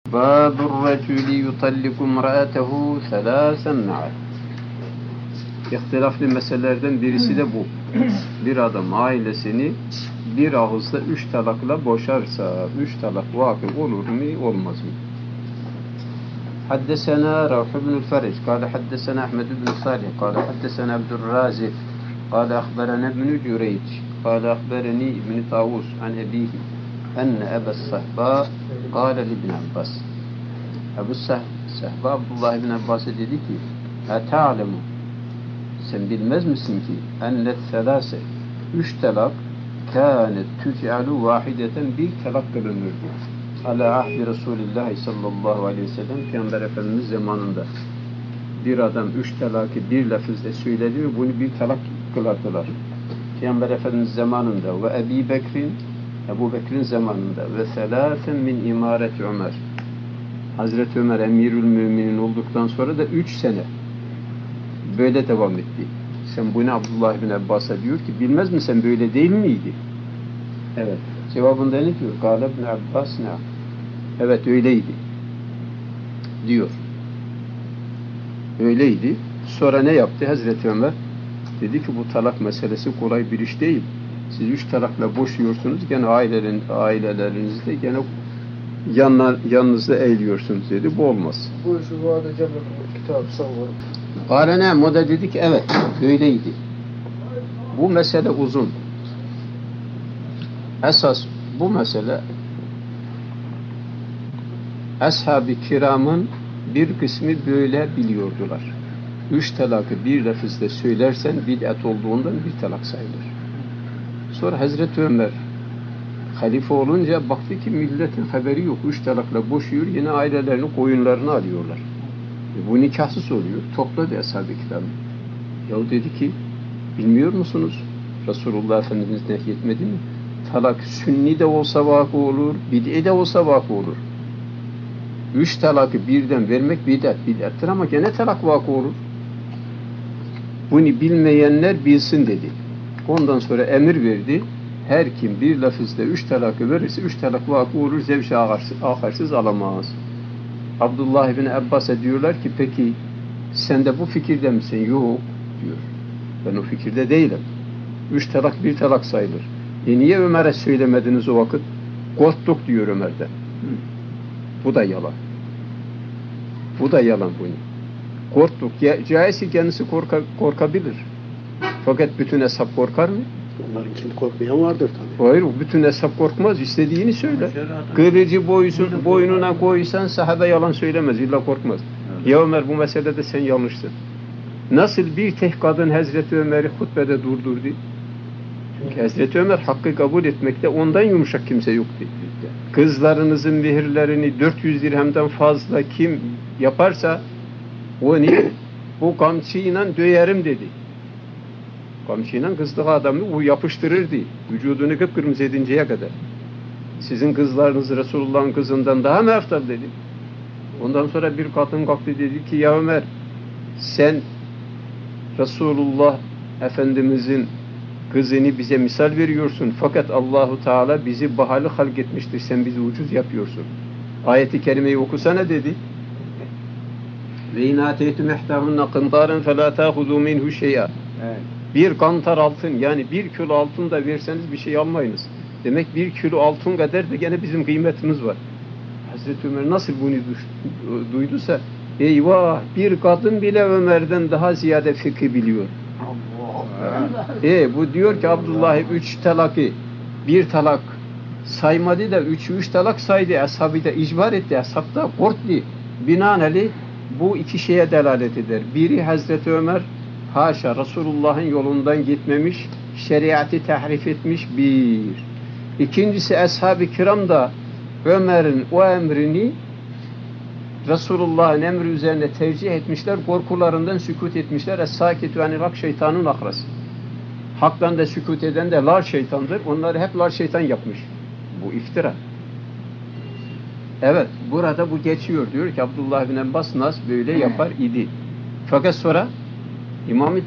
Babur reculi yutalliku imra'atehu thalâsen ma'a. İhtilaflı meselelerden birisi de bu. Bir adam ailesini bir ağızda 3 talakla boşarsa, 3 talak vakı olur mu, olmaz mı? Haddesena Ravh ibn Feric, kâle haddesena Ahmed ibn Salih, kâle haddesena Abdurrazif, kâle akhberana ibn Cüreyc, kâle akhberani ibn Tavus an ebihi, enne Ebes Sahba, kâle ibn Abbas. Ebu Sahba Abdullah ibn Abbas'a dedi ki, "Ta'lemu, sen bilmez misin ki enne thelâse, 3 talak kânet tüc'alu vahideten, bir talak kılınırdı. Ala ahdi Resulullah sallallahu aleyhi ve sellem, Peygamber Efendimiz zamanında bir adam 3 talakı bir lafızla söyledi mi bunu bir talak kılardılar. Peygamber Efendimiz zamanında ve Ebu Bekir'in zamanında ve selâsen min imareti Ömer. Hazreti Ömer emirül müminin olduktan sonra da 3 sene böyle devam etti. Sen bunu Abdullah bin Abbas'a diyor ki, bilmez mi sen böyle değil miydi? Evet. Cevabında ne diyor? Kâle ibn Abbas ne? Evet öyleydi. Diyor. Öyleydi. Sonra ne yaptı Hazreti Ömer? Dedi ki bu talak meselesi kolay bir iş değil. Siz 3 talakla boşuyorsunuz, gene ailelerinizde gene yanınızda eğiliyorsunuz dedi. Bu olmaz. Bu işi bu arada kitabı savunur. Kâle o da dedi ki evet öyleydi. Bu mesele uzun. Esas bu mesele Ashab-ı kiramın bir kısmı böyle biliyordular. 3 talakı bir lafızla söylersen bid'at olduğundan bir talak sayılır. Sonra Hazreti Ömer halife olunca baktı ki milletin haberi yok. 3 talakla boşuyor, yine ailelerini, koyunlarını alıyorlar. Bu nikahsız oluyor. Topladı Ashab-ı kiramı. Yahu dedi ki, bilmiyor musunuz? Resulullah Efendimiz nehyetmedi mi? Talak sünni de olsa vakı olur, bid'i de olsa vakı olur. 3 talakı birden vermek bid'attir ama gene talak vakı olur. Bunu bilmeyenler bilsin dedi. Ondan sonra emir verdi. Her kim bir lafızda 3 talakı verirse 3 talak vakı olur, zevş-i akarsız alamaz. Abdullah ibn Abbas'a diyorlar ki, peki sen de bu fikirde misin? Yok diyor. Ben o fikirde değilim. 3 talak bir talak sayılır. Niye Ömer'e söylemediniz o vakit? Korktuk diyor Ömer'den. Bu da yalan. Bu da yalan bunu. Korktuk. Caizse kendisi korkabilir. Fakat bütün hesap korkar mı? Onların kim korkmayan vardır tabii. Hayır, bütün hesap korkmaz. İstediğini söyler. Kılıcı boynuna koysan sahabe yalan söylemez. İlla korkmaz. Evet. Ya Ömer, bu meselede sen yanlışsın. Nasıl bir tek kadın Hazreti Ömer'i hutbede durdurdu? Çünkü Hazreti Ömer hakkı kabul etmekte ondan yumuşak kimse yoktu. Kızlarınızın mehirlerini 400 dirhemden fazla kim yaparsa onu bu kamçıyla döyerim dedi. Kamçıyla kızdığı adamı bu yapıştırırdı. Vücudunu kıpkırmızı edinceye kadar. Sizin kızlarınız Resulullah'ın kızından daha mı eftal dedi. Ondan sonra bir kadın kalktı dedi ki, ya Ömer, sen Resulullah Efendimizin kızını bize misal veriyorsun. Fakat Allahu Teala bizi pahalı halk etmiştir. Sen bizi ucuz yapıyorsun. Ayeti kerimeyi okusana dedi. Ve in ateytum ihtahunna qintaran fela ta'khudhu minhu şey'a. Bir kantar altın, yani 1 kilo altın da verseniz bir şey almayınız. Demek 1 kilo altın kadar da gene bizim kıymetimiz var. Hazreti Ömer nasıl bunu duyduysa, eyvah, bir kadın bile Ömer'den daha ziyade fıkıh biliyor. Bu diyor ki Abdullah 3 talakı bir talak saymadı da 3 talak saydı. Ashabı da icbar etti. Ashab da korktu. Binaenaleyh bu 2 şeye delalet eder. Biri Hazreti Ömer haşa Resulullah'ın yolundan gitmemiş, şeriatı tahrif etmiş bir. İkincisi Ashab-ı kiram da Ömer'in o emrini Resulullah'ın emri üzerine tercih etmişler, korkularından sükut etmişler. Es-sâkitu anil hak şeytanın ahrası. Haktan da sükut eden de lar şeytandır. Onları hep lar şeytan yapmış. Bu iftira. Evet, burada bu geçiyor. Diyor ki Abdullah bin Abbas nasıl böyle yapar idi. Fakat sonra İmam-ı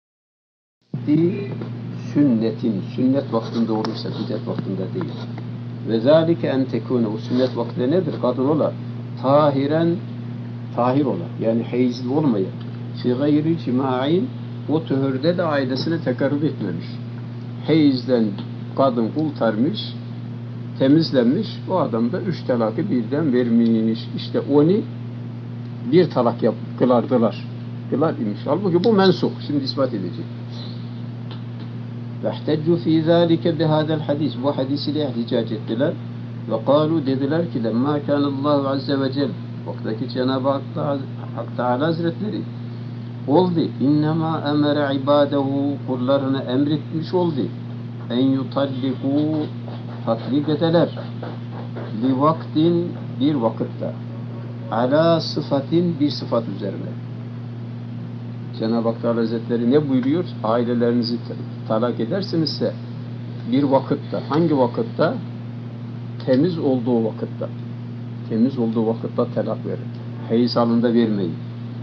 sünnet vaktinde olursa bid'at vaktinde değil. Ve zâlike en tekûne, o sünnet vaktinde nedir? Kadın ola tahiren tahir olan yani heyizli olmayan fi gayri cima'in o töhürde de ailesine tekarrub etmemiş. Heyizden kadın kurtarmış, temizlenmiş, o adam da 3 talakı birden vermiş. İşte onu bir talak kılardılar. Kılar imiş. Halbuki bu mensuh. Şimdi ispat edecek. وَاحْتَجُّ ف۪ي ذَٰلِكَ بِهَذَا الْحَدِيثِ Bu hadisiyle ihticac ettiler. وَقَالُوا dediler ki لَمَّا كَانَ اللّٰهُ عَزَّ وَجَلْ Vaktaki Cenab-ı Hak Teala Hazretleri oldu. İnnemâ emere ibâdehu kullarına emretmiş oldu. En yutallikû tatlik edeler. Li vaktin bir vakitte. Ala sıfatin bir sıfat üzerine. Cenab-ı Hak Teala Hazretleri ne buyuruyor? Ailelerinizi talak edersinizse bir vakitte. Hangi vakitte? Temiz olduğu vakitte. Temiz olduğu vakitte talak verin. Heyis halinde vermeyin.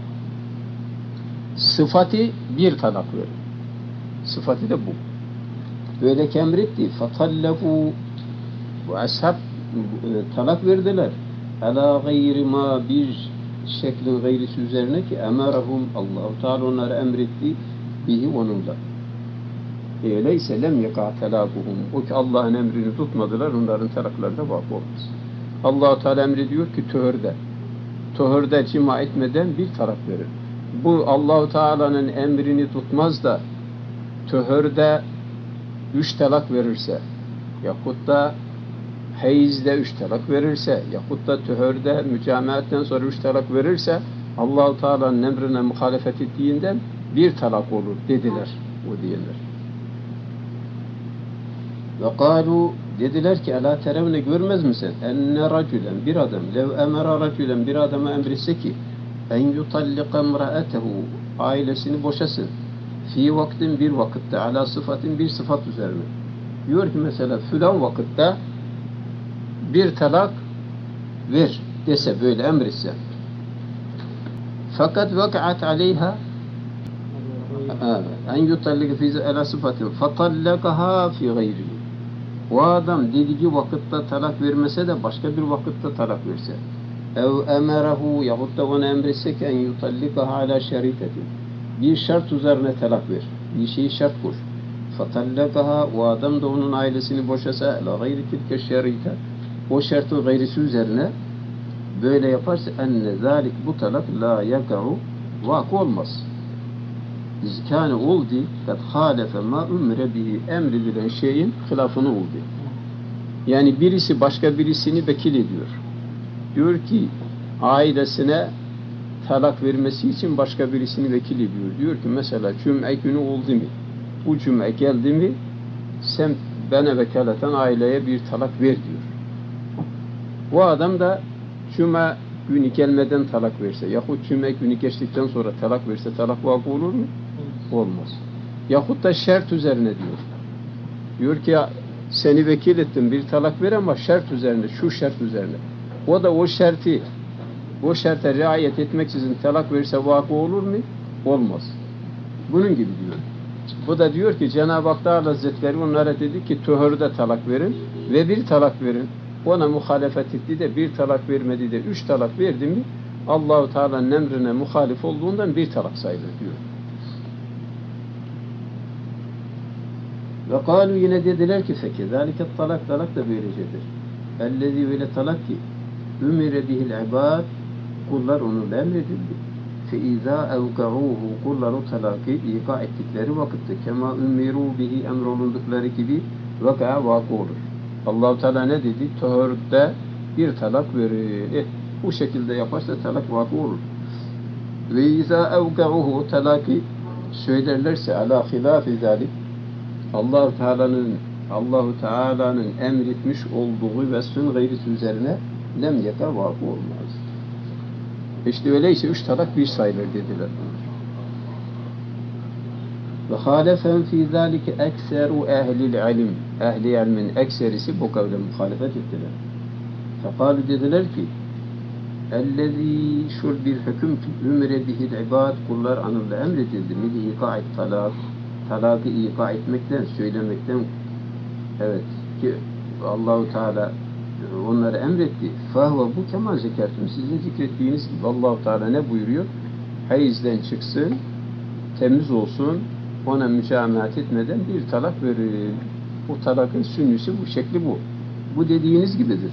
Sıfatı bir talak verin. Sıfatı da bu. Böyle kemretti. Fatallaku bu ashab talak verdiler. Ala gayri ma bir şeklin gayrisi üzerine ki emarahum Allah-u Teala onları emretti bihi onunla. Öyleyse lem yeka telakuhum. O ki Allah'ın emrini tutmadılar, onların talaklarına vakı olmaz. Allah-u Teala emrediyor ki töhürde cima etmeden bir talak verir. Bu Allah-u Teala'nın emrini tutmaz da töhürde 3 talak verirse yahut da heyizde 3 talak verirse yahut da töhürde mücamiatten sonra 3 talak verirse Allah-u Teala'nın emrine muhalefet ettiğinden bir talak olur dediler o diyenler. Ve kâlu dediler ki elâ terevne görmez misin? Enne racülen bir adam lev emera racülen bir adama emretse ki en yutallika emra'atehu ailesini boşasın fi vaktin bir vakitte ala sıfatin bir sıfat üzerine. Diyor ki mesela filan vakitte bir talak ver dese böyle emretse. Fakat vaka'at aleyha en yutallika fi ala sıfatin fatallakaha fi gayri. O adam dediği vakitte talak vermese de başka bir vakitte talak verse. Ev emerahu yahut da ona emretse ki en yutallikaha ala şeritetin. Bir şart üzerine talak ver. Bir şeyi şart koş. Fatallakaha o adam da onun ailesini boşasa la gayri tilke şerite. O şartın gayrisi üzerine böyle yaparsa enne zalik bu talak la yaka'u vakı olmaz. İzkâne oldu kad hâlefe ma ümre bihi emredilen şeyin hilafını oldu. Yani birisi başka birisini vekil ediyor. Diyor ki ailesine talak vermesi için başka birisini vekil ediyor. Diyor ki mesela cüm'e günü oldu mu? Bu cüm'e geldi mi? Sen bana vekaleten aileye bir talak ver diyor. Bu adam da cüm'e günü gelmeden talak verse yahut cüm'e günü geçtikten sonra talak verse talak vakı olur mu? Olmaz. Yahut da şart üzerine diyor. Diyor ki seni vekil ettim bir talak ver ama şart üzerine, şu şart üzerine. O da o şarta riayet etmeksizin talak verirse vakı olur mu? Olmaz. Bunun gibi diyor. Bu da diyor ki Cenab-ı Hak Teala Hazretleri onlara dedi ki töhürde talak verin ve bir talak verin. Ona muhalefet etti de bir talak vermedi de 3 talak verdi mi Allah-u Teala'nın emrine muhalif olduğundan bir talak sayılır diyor. Ve kâlu yine dediler ki fekezâlike talak da böylecedir. Ellezî öyle talak ki ümire bihil ibâd kullar onunla emredildi. Feizâ evka'ûhu kullar o talakı ika ettikleri vakitte kema ümirû bihi emrolundukları gibi vaka'a vakı olur. Allah-u Teala ne dedi? Töhürde bir talak verir. Bu şekilde yaparsa talak vakı olur. Ve izâ evka'ûhu talakı söylerlerse ala hilâfi zâlik Allah-u Teala'nın emretmiş olduğu vesfün gayrisi üzerine lem yeka vakı olmaz. İşte öyleyse 3 talak bir sayılır dediler. Ve hâlefen fî zâlike ekseru ehlil ilim. Ehli ilmin ekserisi bu kavle muhalefet ettiler. Fekâlu dediler ki ellezî şul bir hüküm ki ümre bihil ibad kullar anırla emredildi. Mili ika'it talak talakı ika etmekten, söylemekten evet ki Allah-u Teala onları emretti. Fahve bu kemal zekertum. Siz de zikrettiğiniz gibi Allah-u Teala ne buyuruyor? Hayızden çıksın, temiz olsun, ona mücamaat etmeden bir talak verir. Bu talakın sünnüsü bu, şekli bu. Bu dediğiniz gibidir.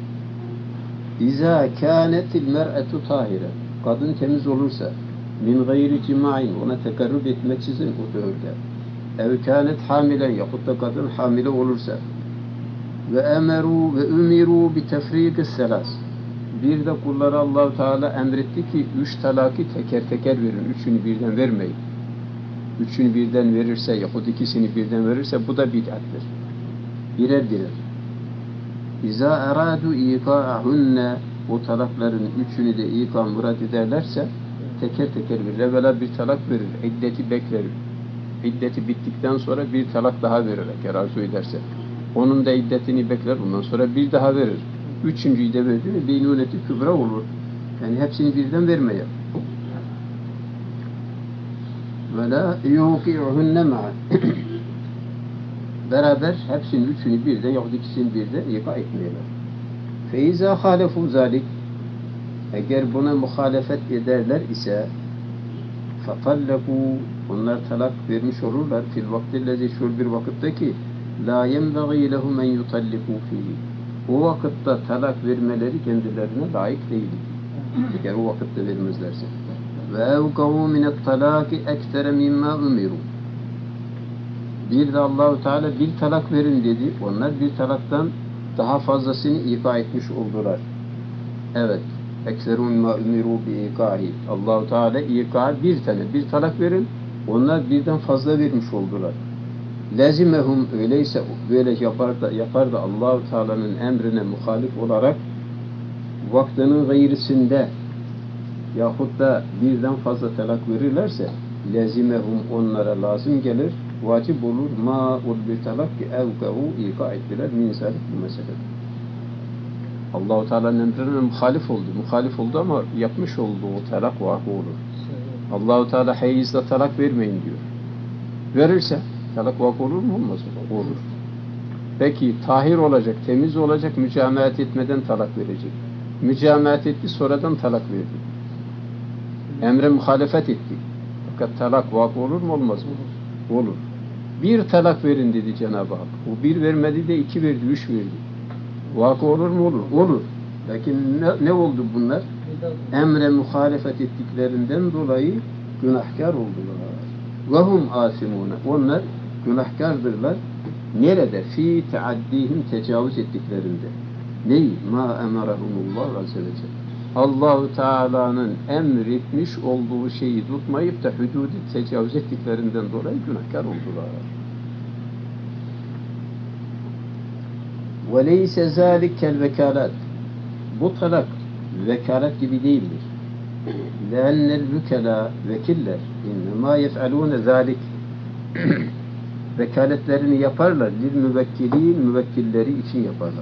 İzâ kânetil mer'etu tahire. Kadın temiz olursa, min gayri cima'in, ona tekarrub etmeksizin o dövrde. Ev kânet hamilen, yahut da kadın hamile olursa, ve emeru ve ümiru bi tefrîgis selas. Bir de kullara Allah-u Teala emretti ki 3 talakı teker teker verin. 3'ünü birden vermeyin. 3'ünü birden verirse yahut 2'sini birden verirse bu da bid'attir. Birer birer. İza eradu ika'ahunne, o talakların 3'ünü de ika murad ederlerse teker teker verir. Evvela bir talak verir. İddeti bekler. İddeti bittikten sonra bir talak daha vererek eğer arzu ederse. Onun da iddetini bekler. Ondan sonra bir daha verir. 3'üncüyü de verdi mi beynuneti kübra olur. Yani hepsini birden vermeye. Ve la yuki'uhunne ma'a. Beraber hepsinin 3'ünü birden yahut 2'sini birden ika etmeyeler. Feiza halefu zalik, eğer buna muhalefet ederler ise fatallaku, onlar talak vermiş olurlar fil vaktillezi, şu bir vakitte ki la yenbagî lehum en yutalliku fihi, o vakitte talak vermeleri kendilerine layık değil. Eğer o vakitte vermezlerse. Ve evkavu minet talaki ektere mimma umiru. Bir de Allah-u Teala bir talak verin dedi. Onlar bir talaktan daha fazlasını ika etmiş oldular. Evet. Ekserun ma umiru bi ikahi. Allah-u Teala ika bir talak verin. Onlar birden fazla vermiş oldular. Lazimehum, öyleyse böyle yapar da Allah-u Teala'nın emrine muhalif olarak vaktinin gayrisinde yahut da birden fazla talak verirlerse lazimehum, onlara lazım gelir, vacip olur. Ma ul bir talak ki evkahu ika ettiler min zalik bu mesele. Allah-u Teala'nın emrine muhalif oldu ama yapmış olduğu talak vakı olur. Allah-u Teala hayızda talak vermeyin diyor. Verirse talak vakı olur mu? Olmaz mı? Olur. Peki tahir olacak, temiz olacak, mücamaat etmeden talak verecek. Mücamaat etti, sonradan talak verdi. Emre muhalefet etti. Fakat talak vakı olur mu? Olmaz mı? Olur. Bir talak verin dedi Cenab-ı Hak. O bir vermedi de 2 verdi, 3 verdi. Vakı olur mu? Olur. Olur. Lakin ne oldu bunlar? Emre muhalefet ettiklerinden dolayı günahkar oldular. Vahum asimune. Onlar günahkardırlar. Nerede? Fi teaddihim, tecavüz ettiklerinde. Ney? Ma emarahumullah azze ve celle. Allah-u Teala'nın emretmiş olduğu şeyi tutmayıp da hududi tecavüz ettiklerinden dolayı günahkar oldular. وَلَيْسَ ذَٰلِكَ الْوَكَالَاتِ. Bu talak vekalet gibi değildir. لَاَنَّ الْوُكَلَا, vekiller اِنَّمَا يَفْعَلُونَ ذَٰلِكَ. Vekaletlerini yaparlar. لِلْمُvekkilîn, müvekkilleri için yaparlar.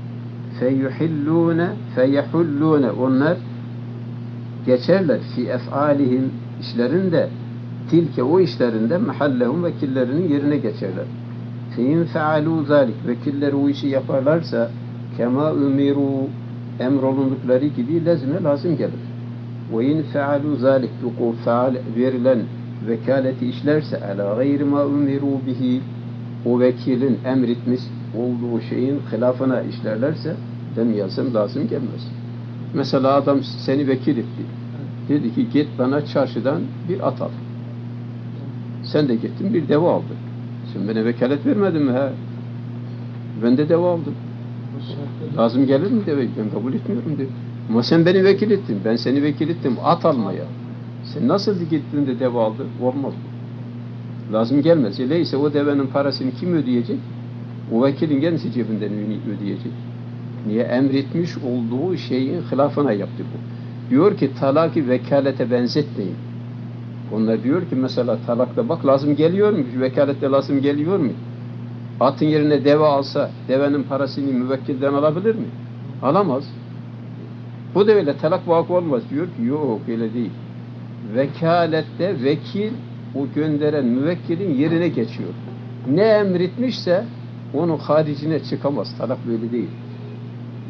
فَيَحُلُّونَ, onlar geçerler fi ef'alihim, işlerinde, tilke, o işlerinde mahallehum, vekillerinin yerine geçerler. فَاِنْ فَعَلُوا ذَٰلِكَ, vekiller o işi yaparlarsa kema umiru, emrolundukları gibi lazım gelir. وَاِنْ فَعَلُوا ذَٰلِكَ, bu faal verilen vekaleti işlerse ala gayri ma umiru bihi, o vekilin emretmiş olduğu şeyin hilafına işlerlerse demeyelsem lazım gelmez. Mesela adam seni vekil etti. Dedi ki git bana çarşıdan bir at al. Sen de gittin bir deve aldın. Sen bana vekalet vermedin mi? He? Ben de deve aldım. Lazım gelir mi deve? Ben kabul etmiyorum dedi. Ama sen beni vekil ettin. Ben seni vekil ettim at almaya. Sen nasıl gittin de deve aldın? Olmaz bu. Lazım gelmez. Öyleyse o devenin parasını kim ödeyecek? O vekilin kendisi cebinden ödeyecek. Niye? Emretmiş olduğu şeyin hilafına yaptı bu. Diyor ki talaki vekalete benzetmeyin. Onlar diyor ki mesela talakta bak lazım geliyor mu? Vekalette lazım geliyor mu? Atın yerine deve alsa devenin parasını müvekkilden alabilir mi? Alamaz. Bu da öyle talak vakı olmaz. Diyor ki yok öyle değil. Vekalette vekil o gönderen müvekkilin yerine geçiyor. Ne emretmişse onun haricine çıkamaz. Talak böyle değil.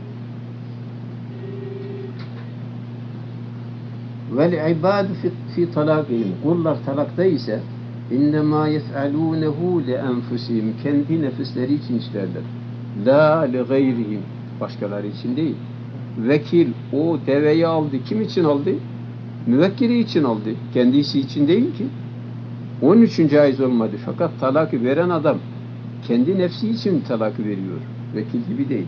Vel ibadu fi talakihim. Kullar talakta ise innema yef'alunehu li enfusihim. Kendi nefisleri için işlerler. La li gayrihim. Başkaları için değil. Vekil o deveyi aldı. Kim için aldı? Müvekkili için aldı. Kendisi için değil ki. Onun için caiz olmadı. Fakat talakı veren adam kendi nefsi için talakı veriyor. Vekil gibi değil.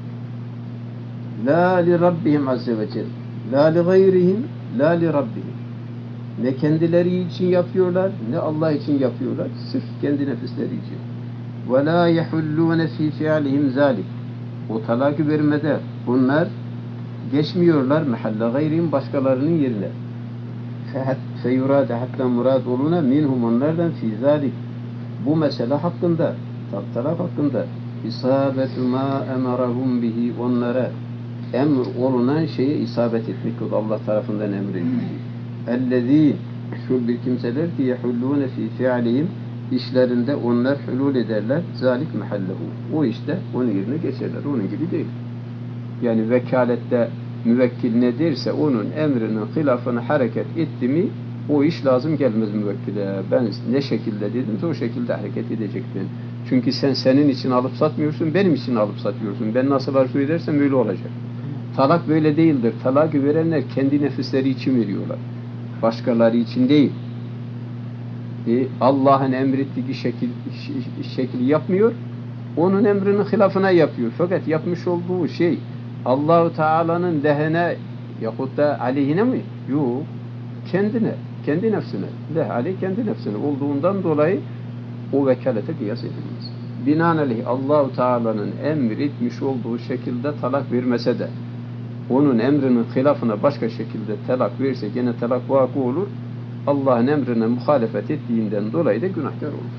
La li rabbihim azze ve celle. La li gayrihim, la li rabbihim. Ne kendileri için yapıyorlar, ne Allah için yapıyorlar. Sırf kendi nefisleri için. Ve la yehullûne fî fi'alihim zâlik. O talakı vermede bunlar geçmiyorlar mehalle gayrihim, başkalarının yerine. Feyurâde hatta murad oluna minhum, onlardan fî zâlik. Bu mesele hakkında, talak hakkında isabetu ma emarahum bihi, onlara emr olunan şeye isabet etmek, Allah tarafından emredildi. Ellezî, şu bir kimseler ki yehullûne fî fi'alihim, işlerinde onlar hulul ederler. Zalik mehallehu. O işte onun yerine geçerler. Onun gibi değil. Yani vekalette müvekkil ne derse onun emrinin hilafını hareket etti mi o iş lazım gelmez müvekkile. Ben ne şekilde dedim o şekilde hareket edecektin. Çünkü sen senin için alıp satmıyorsun, benim için alıp satıyorsun. Ben nasıl arzu edersem öyle olacak. Talak böyle değildir. Talakı verenler kendi nefisleri için veriyorlar. Başkaları için değil. Allah'ın emrettiği şekil yapmıyor. Onun emrinin hilafına yapıyor. Fakat yapmış olduğu şey Allah-u Teala'nın lehine yahut da aleyhine mi? Yok. Kendine, kendi nefsine. Leh aleyh kendi nefsine olduğundan dolayı o vekalete kıyas edilmez. Binaenaleyh Allah-u Teala'nın emretmiş olduğu şekilde talak vermese de onun emrinin hilafına başka şekilde talak verirse gene talak vakı olur. Allah'ın emrine muhalefet ettiğinden dolayı da günahkar olur.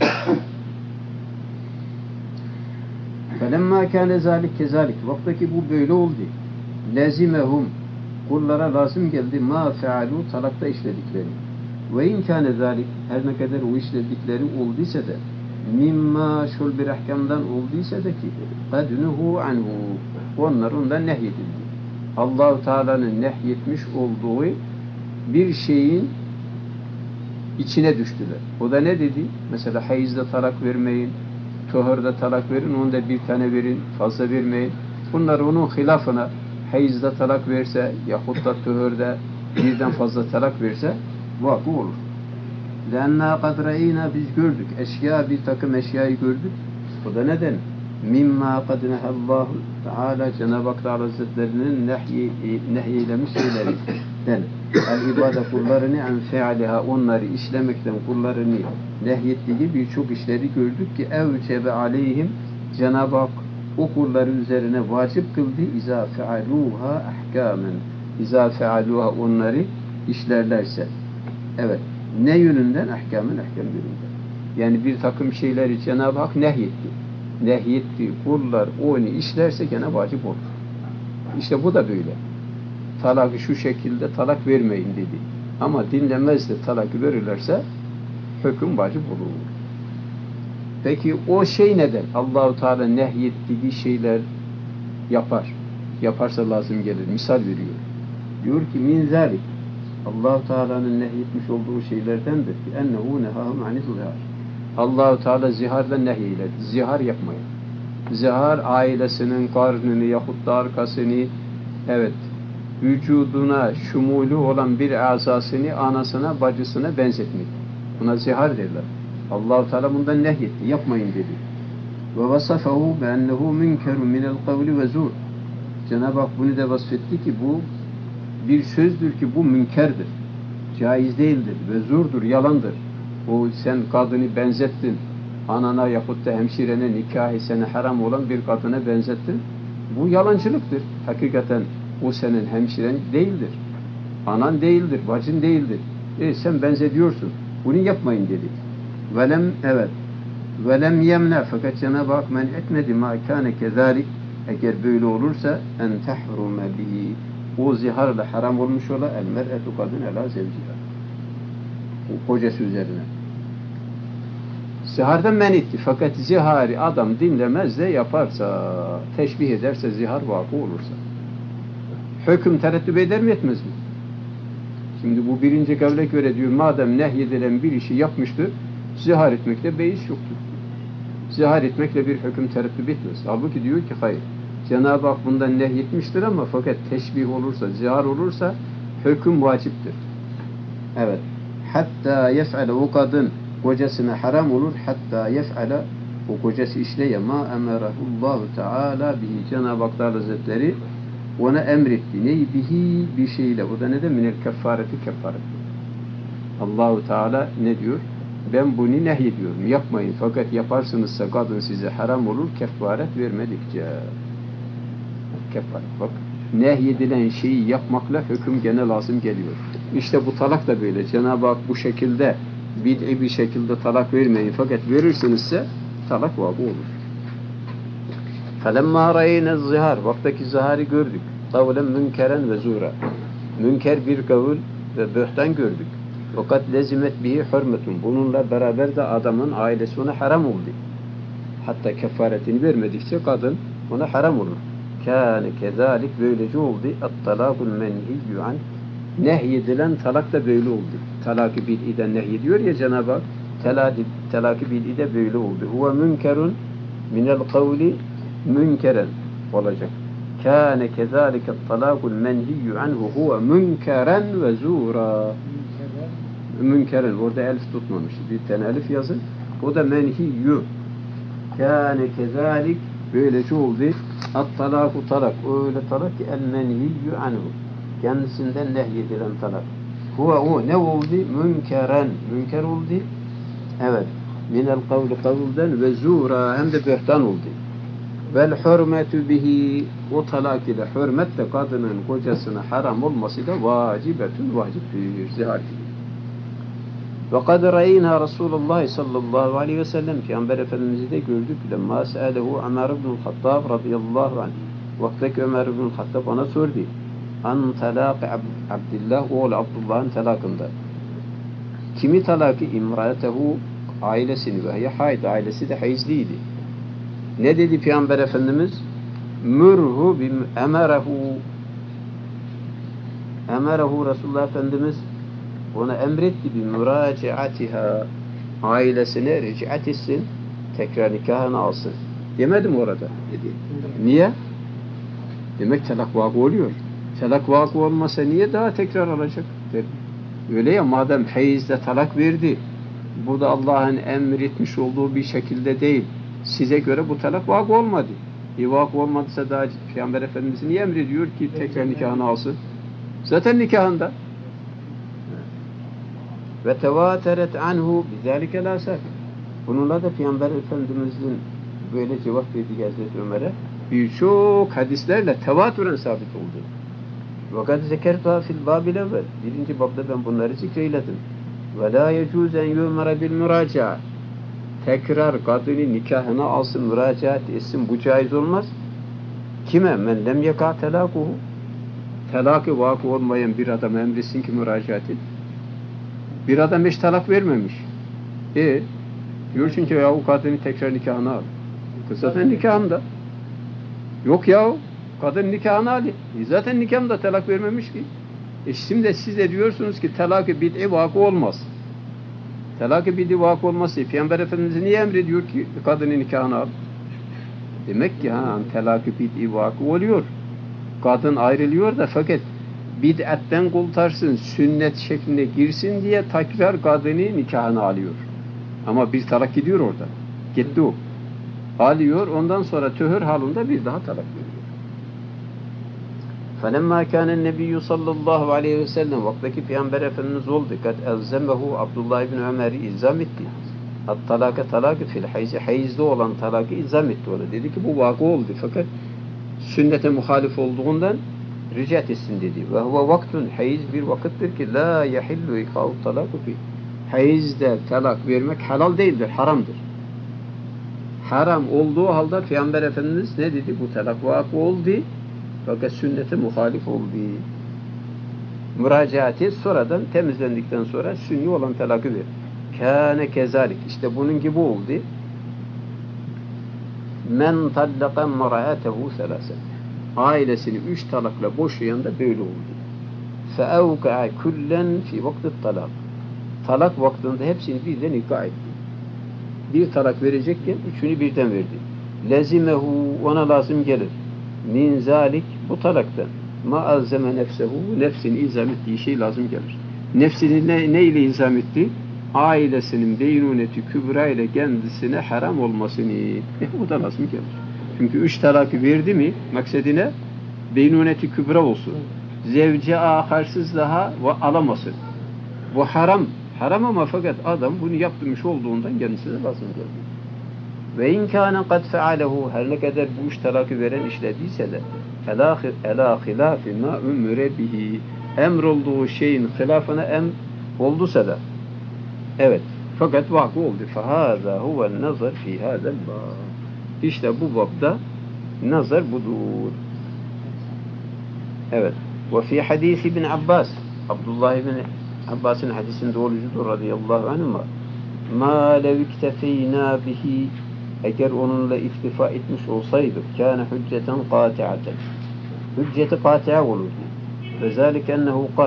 فَلَمَّا كَانَ ذَٰلِكَ كَذَٰلِكَ Vaktaki bu böyle oldu. لَزِمَهُمْ Kullara lazım geldi مَا فَعَلُوا talakta işledikleri. وَاِنْ كَانَ ذَٰلِكَ Her ne kadar o işledikleri olduysa da mimma şul bir ahkamdan olduysa da ki قَدْ نُهُوا عَنْهُ Onlar ondan nehyedildi. Allah-u Teala'nın nehyetmiş olduğu bir şeyin içine düştüler. O da ne dedi? Mesela hayızda talak vermeyin, tuhurda talak verin, onda bir tane verin, fazla vermeyin. Bunlar onun hilafına hayızda talak verse yahut da tuhurda birden fazla talak verse vakı olur. لَاَنَّا قَدْ رَيْنَا Biz gördük. Eşya, bir takım eşyayı gördük. O da neden? مِمَّا قَدْ نَهَ اللّٰهُ Teala Cenab-ı Hak Hazretlerinin nehyeylemiş şeylerinden. El-ibade kullarını en fe'aliha onları işlemekten kullarını nehyettiği birçok işleri gördük ki evcebe aleyhim Cenab-ı Hak o kulları üzerine vacip kıldı. İzâ fe'alûhâ ahkâmen İzâ fe'alûhâ onları işlerlerse. Evet. Ne yönünden? Ahkâmen ahkâm yönünden. Yani bir takım şeyleri Cenab-ı Hak nehyetti. Nehyetti. Kullar onu işlerse gene vacip olur. İşte bu da böyle. Talakı şu şekilde talak vermeyin dedi. Ama dinlemez de talakı verirlerse hüküm vacip olur. Peki o şey neden? Allah-u Teala nehyettiği şeyler yapar. Yaparsa lazım gelir. Misal veriyor. Diyor ki min zalik Allah-u Teala'nın nehyetmiş olduğu şeylerdendir ki ennehu nehâhum ani zihar. Allah-u Teala zihardan nehyeyler. Zihar yapmayın. Zihar ailesinin karnını yahut da arkasını vücuduna şumulu olan bir azasını anasına bacısına benzetmek. Buna zihar derler. Allah-u Teala bundan nehyetti. Yapmayın dedi. Ve vasafahu bi ennehu münkerun minel kavli ve zur. Cenab-ı Hak bunu da vasfetti ki bu bir sözdür ki bu münkerdir. Caiz değildir ve zurdur, yalandır. O sen kadını benzettin. Anana yahut da hemşirene nikahı sana haram olan bir kadına benzettin. Bu yalancılıktır. Hakikaten o senin hemşiren değildir. Anan değildir, bacın değildir. Sen benzediyorsun. Bunu yapmayın dedi. Velem yemne fakat Cenab-ı Hak men etmedi ma kâne kezâlik eğer böyle olursa en tehrume bihi o ziharla haram olmuş ola el mer'etu kadın ala zevciha o kocası üzerine. Zihardan men etti. Fakat zihari adam dinlemez de yaparsa, teşbih ederse, zihar vakı olursa. Hüküm tereddüt eder mi etmez mi? Şimdi bu birinci kavle göre diyor madem nehyedilen bir işi yapmıştır zihar etmekte beis yoktur. Zihar etmekle bir hüküm tereddüt etmez. Halbuki diyor ki hayır. Cenab-ı Hak bundan nehyetmiştir ama fakat teşbih olursa, zihar olursa hüküm vaciptir. Evet. Hatta yef'ale o kadın kocasına haram olur. Hatta yef'ale o kocası işleye ma emerahullahu teala bihi. Cenab-ı Hak Hazretleri ona emretti. Neyi bihi bir şeyle. O da ne de minel kefareti kefaret. Allahu Teala ne diyor? Ben bunu nehyediyorum. Yapmayın. Fakat yaparsınızsa kadın size haram olur. Kefaret vermedikçe. Kefaret. Bak. Nehyedilen şeyi yapmakla hüküm gene lazım geliyor. İşte bu talak da böyle. Cenab-ı Hak bu şekilde bid'i bir şekilde talak vermeyin. Fakat verirsinizse talak vakı olur. فَلَمَّا رَيْنَ الزِّهَارِ Vaktaki ziharı gördük. قَوْلًا münkeren ve zura. Münker bir kavul ve böhtan gördük. Fakat lezimet bihi hürmetun. Bununla beraber de adamın ailesi ona haram oldu. Hatta kefaretini vermedikçe kadın ona haram olur. Kâne kezalik böylece oldu. At-talâkul menhiyyü an. Nehyedilen talak da böyle oldu. Talak-ı bid'iden nehyediyor ya Cenab-ı Hak. Talak-ı bid'ide böyle oldu. Huve münkerun minel kavli münkeren olacak. Kâne kezâlike at-talâkul menhiyyü anhu huve münkeren ve zûrâ. Münkeren. Orada elif tutmamış. Bir tane elif yazın. O da menhiyyü. Kâne kezâlik böylece oldu. At-talâku talak. Öyle talak ki el-menhiyyü anhu. Kendisinden nehyedilen talak. O ne oldu? Münkeren. Münker oldu. Evet. Minel kavli kavulden ve zura hem de böhtan oldu. Vel hürmetü bihi o talak ile hürmet de kadının kocasına haram olması da vacibetün vaciptir. Zihar gibi. Ve kad reyna Resulullah sallallahu aleyhi ve sellem Peygamber Efendimiz'i de gördük. Lemma se'alehu Ömer ibn Hattab radıyallahu anh. Vaktaki Ömer ibn Hattab ona sordu. An talaqi Abdullah oğlu Abdullah'ın talakında. Kimi talaki imratehu ailesini ve hayd ailesi de hayızlıydı. Ne dedi Peygamber Efendimiz? Mürhu bim emerehu Resulullah Efendimiz ona emretti bir müracaatiha ailesine ricat etsin, tekrar nikahını alsın. Demedim orada dedi. Niye? Demek talak vakı oluyor. Talak vakı olmasa niye daha tekrar alacak? Dedi. Öyle ya madem feyizle talak verdi, bu da Allah'ın emretmiş olduğu bir şekilde değil. Size göre bu talak vakı olmadı. Vakı olmadıysa daha Peygamber Efendimiz niye emrediyor ki tekrar nikahını alsın? Zaten nikahında. Ve tevateret anhu bizalike la sak. Bununla da Peygamber Efendimiz'in böyle cevap verdiği Hazreti Ömer'e birçok hadislerle tevatüren sabit oldu. Fakat zekertuha fil babil evvel. Birinci babda ben bunları zikreyledim. Ve la yecuzen yumara bil müraca'a. Tekrar kadını nikahına alsın, müracaat etsin. Bu caiz olmaz. Kime? Men lem yeka telakuhu. Telakı vakı olmayan bir adam emretsin ki müracaat et. Bir adam hiç talak vermemiş. Diyorsun ki ya o kadını tekrar nikahına al. Kız zaten nikahında. Yok ya kadın nikahını al. Zaten nikahında talak vermemiş ki. Şimdi siz de diyorsunuz ki talak-ı bid'i vakı olmaz. Talak-ı bid'i vakı olması Peygamber Efendimiz niye emrediyor ki kadının nikahını al? Demek ki talak-ı bid'i vakı oluyor. Kadın ayrılıyor da fakat bid'atten kurtarsın, sünnet şekline girsin diye tekrar kadını nikahını alıyor. Ama bir talak gidiyor orada. Gitti o. Alıyor, ondan sonra töhür halinde bir daha talak veriyor. فَلَمَّا كَانَ النَّبِيُّ sallallahu aleyhi ve sellem vaktaki Peygamber Efendimiz oldu. Kat elzemehu Abdullah ibn Ömer'i ilzam etti. At-talaka talakı fil hayzi. Hayızda olan talakı ilzam etti ona. Dedi ki bu vakı oldu fakat sünnete muhalif olduğundan ricat etsin dedi. Ve huve vaktun hayiz bir vakittir ki la yahillu ikâhu talâku fi. Hayizde talak vermek halal değildir, haramdır. Haram olduğu halde Peygamber Efendimiz ne dedi? Bu talak vakı oldu fakat sünnete muhalif oldu. Müracaati sonradan temizlendikten sonra sünni olan talakı ver. Kâne kezalik. İşte bunun gibi oldu. Men tallaka mra'atehu selâsen. Ailesini 3 talakla boşayan da böyle oldu. فَاَوْقَعَ كُلًّا فِي وَقْتِ الطَّلَاقِ Talak vaktinde hepsini birden ikra etti. Bir talak verecekken üçünü birden verdi. Lezimehu ona lazım gelir. Min zalik bu talaktan. Ma alzeme nefsehu nefsini ilzam ettiği şey lazım gelir. Nefsini ne ile ilzam etti? Ailesinin beynuneti kübra ile kendisine haram olmasını. Bu da lazım gelir. Çünkü üç talakı verdi mi maksedine beynuneti kübra olsun. Zevce aharsız daha alamasın. Bu haram. Haram ama fakat adam bunu yaptırmış olduğundan kendisine lazım geldi. Ve inkâne kad fealehu her ne kadar bu üç talakı veren işlediyse de elâ hilâfi mâ ümmüre bihi emrolduğu şeyin hilafına olduysa da evet fakat vakı oldu. Fehâzâ huvel nazar fî hâzel bâb. İşte bu babda nazar budur. Evet. Ve fî hadîs ibn Abbas Abdullah ibn Abbas'ın hadisinde olucudur radıyallahu anhuma mâ lev iktefeynâ bihi eğer onunla iktifa etmiş olsaydık kâne hücceten qâti'aten hücceti qâti'a olurdu ve zâlike ennehu kâl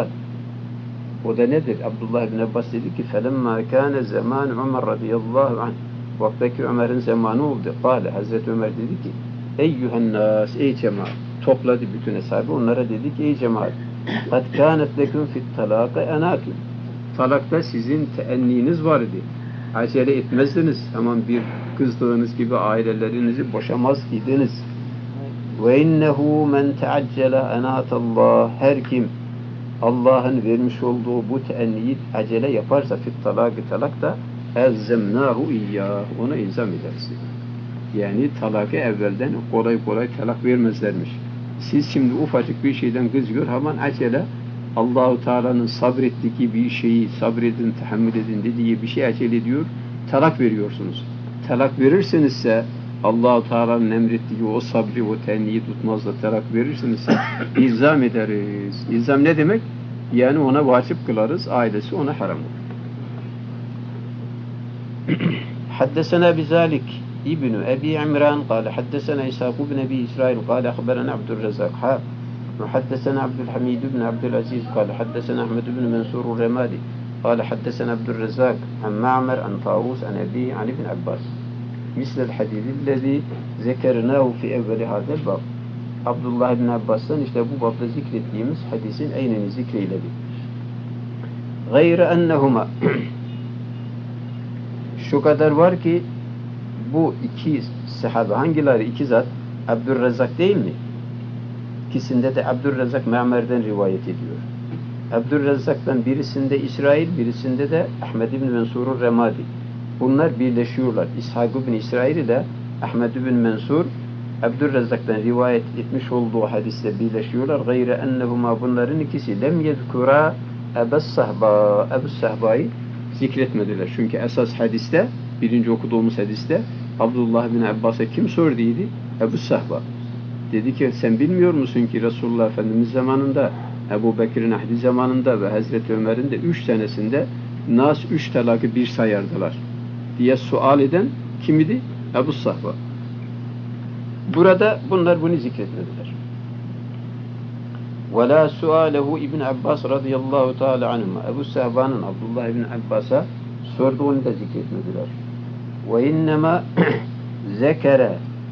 o da nedir? Abdullah ibn Abbas dedi ki felemmâ kâne zemân Ömer radıyallahu anh vaktaki Ömer'in zamanı oldu. Kâle Hazreti Ömer dedi ki eyyühennâs ey cemaat topladı bütün hesabı onlara dedi ki ey cemaat قَدْ كَانَتْ لَكُمْ فِي الطَّلَاقِ اَنَاكُمْ Talakta sizin teenniniz vardı. Acele etmezdiniz. Hemen bir kızdığınız gibi ailelerinizi boşamaz idiniz. وَاِنَّهُ مَنْ تَعَجَّلَ اَنَاتَ اللّٰهِ Her kim Allah'ın vermiş olduğu bu teenniyi acele yaparsa fit talakta اَزَّمْنَاهُ اِيَّاهُ Ona ilzam ederiz. Yani talakı evvelden kolay talak vermezlermiş. Siz şimdi ufacık bir şeyden kızıyor, hemen acele Allah-u Teala'nın sabrettiği bir şeyi sabredin, tahammül edin dediği bir şey acele ediyor, talak veriyorsunuz. Talak verirsenizse Allah-u Teala'nın emrettiği o sabri, o tenniyi tutmaz da talak verirsenizse ilzam ederiz. İlzam ne demek? Yani ona vacip kılarız, ailesi ona haram olur. Haddesena bizalik ابن أبي عمران قال حدثنا إسحاق بن أبي إسرائيل قال أخبرنا عبد الرزاق وحدثنا عبد الحميد بن عبد العزيز قال حدثنا أحمد بن منصور الرمادي قال حدثنا عبد الرزاق عن معمر عن طاووس عن أبيه عن ابن عباس مثل الحديث الذي ذكرناه في أول هذا الباب Abdullah ibn Abbas'tan işte bu babda zikrettiğimiz hadisin aynını zikreyledi. Gayre ennehuma şu kadar var ki bu iki sahabe hangileri iki zat? Abdurrezzak değil mi? İkisinde de Abdurrezzak Ma'mer'den rivayet ediyor. Abdurrezzak'tan birisinde İsrail, birisinde de Ahmed ibn Mensur'un Remadi. Bunlar birleşiyorlar. İshak ibn İsrail ile Ahmed ibn Mensur Abdurrezzak'tan rivayet etmiş olduğu hadiste birleşiyorlar. Gayre ennehuma bunların ikisi lem yezkura Ebus Sahba'yı zikretmediler. Çünkü esas hadiste birinci okuduğumuz hadiste Abdullah bin Abbas'a kim sorduydu? Ebu Sahba. Dedi ki sen bilmiyor musun ki Resulullah Efendimiz zamanında Ebu Bekir'in ahdi zamanında ve Hazreti Ömer'in de 3 senesinde nas 3 talakı bir sayardılar diye sual eden kim idi? Ebu Sahba. Burada bunlar bunu zikretmediler. وَلَا سُؤَالَهُ İbn Abbas radıyallahu teala anhuma Ebu Sahba'nın Abdullah ibn Abbas'a sorduğunu da zikretmediler. وَاِنَّمَا zekere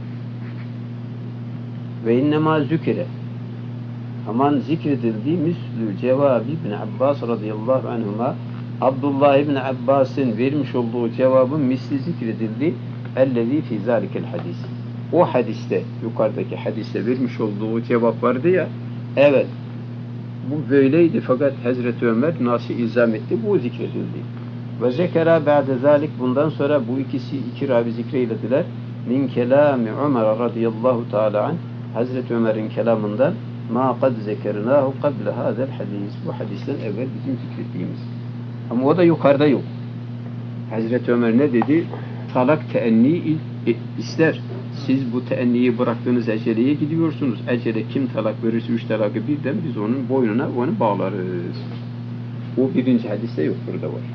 ve innema zükire aman zikredildiği mislü cevabı İbn Abbas radıyallahu anhuma Abdullah ibn Abbas'ın vermiş olduğu cevabın misli zikredildi ellezî fî zâlikel hadis o hadiste yukarıdaki hadiste vermiş olduğu cevap vardı ya evet bu böyleydi fakat Hazreti Ömer nasıl ilzam etti bu zikredildi. Ve zekera ba'de zalik bundan sonra bu ikisi iki ravi zikreylediler. Min kelami Ömer radıyallahu teala anh Hazreti Ömer'in kelamından ma kad zekernahu kable hadel hadis bu hadisten evvel bizim zikrettiğimiz. Ama o da yukarıda yok. Hazreti Ömer ne dedi? Talak teenni ister. Siz bu teenniyi bıraktığınız eceleye gidiyorsunuz. Ecele kim talak verirse 3 talakı birden biz onun boynuna onu bağlarız. O birinci hadiste yok burada var.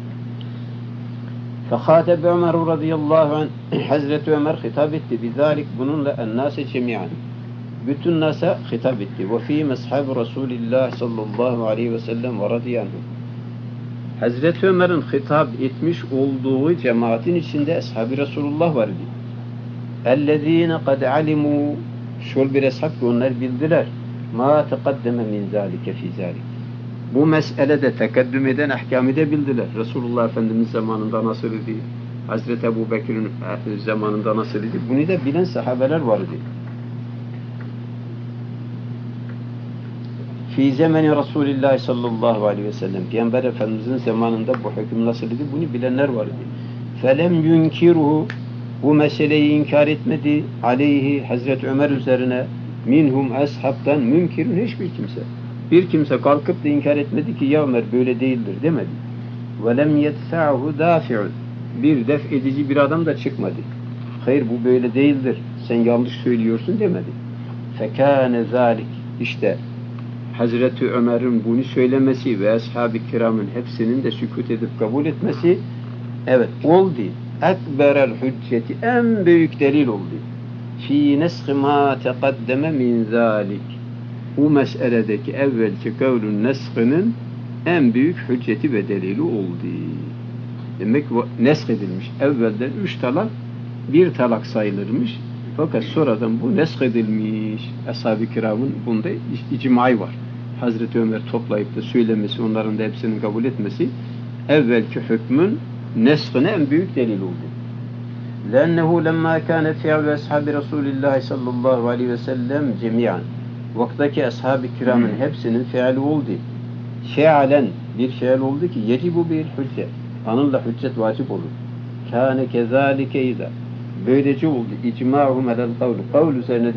فَخَاتَبَ عُمَرُ radıyallahu anh Hazreti Ömer hitap etti. Bizalik bununla ennâse cemiyan. bütün nasa hitap etti. Ve fî meshab Resulillah sallallahu aleyhi ve sellem ve radiyanhu. Hazreti Ömer'in hitap etmiş olduğu cemaatin içinde ashab-ı Resulullah vardı. اَلَّذ۪ينَ قَدْ عَلِمُوا şöyle bir ashab ki onlar bildiler. مَا تَقَدَّمَ مِنْ ذَٰلِكَ فِي ذَٰلِكَ bu meselede tekaddüm eden ahkamı da bildiler. Resulullah Efendimiz zamanında nasıl idi? Hazreti Ebu Bekir'in zamanında nasıl idi? Bunu da bilen sahabeler vardı. Fi zemeni Resulillah sallallahu aleyhi ve sellem Peygamber Efendimizin zamanında bu hüküm nasıl idi? Bunu bilenler vardı. Felem yunkiruhu bu meseleyi inkar etmedi. Aleyhi Hazreti Ömer üzerine minhum ashabtan münkirun hiçbir kimse. Bir kimse kalkıp da inkar etmedi ki ya Ömer böyle değildir demedi. وَلَمْ يَدْفَعُهُ دَافِعٌ bir def edici bir adam da çıkmadı. Hayır bu böyle değildir. Sen yanlış söylüyorsun demedi. فَكَانَ ذَٰلِكِ işte Hazreti Ömer'in bunu söylemesi ve ashab-ı kiramın hepsinin de sükût edip kabul etmesi evet oldu. Ekberel hücceti en büyük delil oldu. Fî neskhi mâ teqaddeme min zâlik bu meseledeki evvelki kavlun neshinin en büyük hücceti ve delili oldu. Demek nesk edilmiş. Evvelden 3 talak, 1 talak sayılırmış. Fakat sonradan bu nesk edilmiş. Ashab-ı kiramın bunda icmai var. Hazreti Ömer toplayıp da söylemesi, onların da hepsinin kabul etmesi evvelki hükmün neskine en büyük delil oldu. لَأَنَّهُ لَمَّا كَانَتْ فِعْلُ أَصْحَابِ رَسُولِ اللّٰهِ sallallahu aleyhi ve sellem cemiyan vaktaki ashab-ı kiramın hepsinin fiili oldu. Fiilen bir fiil oldu ki yecibu bir hüccet. Onunla hüccet vacip olur. Kâne kezâlike izâ. Böylece oldu. İcmâhum alel kavlu. Kavl üzerine de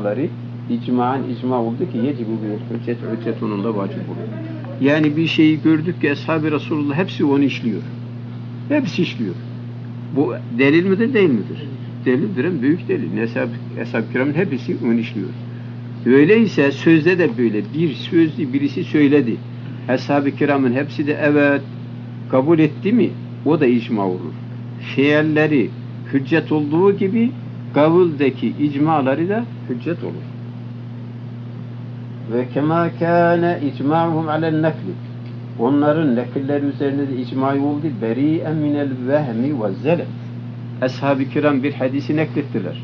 icmaen icma oldu ki yecibu bir hüccet. Hüccet onunla vacip olur. Yani bir şeyi gördük ki ashab-ı Resulullah hepsi onu işliyor. Hepsi işliyor. Bu delil midir değil midir? Delildir en büyük delil. Ashab-ı kiramın hepsi onu işliyor. Öyleyse sözde de böyle bir sözlü birisi söyledi. Ashab-ı kiramın hepsi de evet kabul etti mi? O da icma olur. Fiilleri hüccet olduğu gibi kavuldeki icmaları da hüccet olur. Ve kema kâne icma'uhum alen nakli. Onların nakilleri üzerine de icma oldu. Beri'en minel vehmi ve zelem. Ashab-ı kiram bir hadisi naklettiler.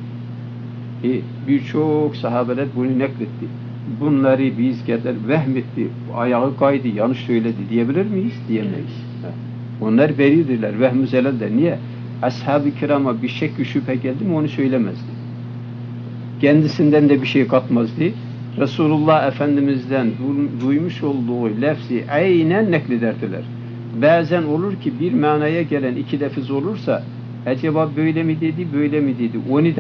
Birçok sahabeler bunu nakletti. Bunları biz kadar vehmetti, ayağı kaydı, yanlış söyledi diyebilir miyiz? Diyemeyiz. Onlar beridirler, vehm-i zeleldir. Niye? Ashab-ı kirama bir şek şüphe geldi mi onu söylemezdi. Kendisinden de bir şey katmazdı. Resulullah Efendimiz'den duymuş olduğu lafzi aynen naklederdiler. Bazen olur ki bir manaya gelen 2 lafız olursa acaba böyle mi dedi, böyle mi dedi?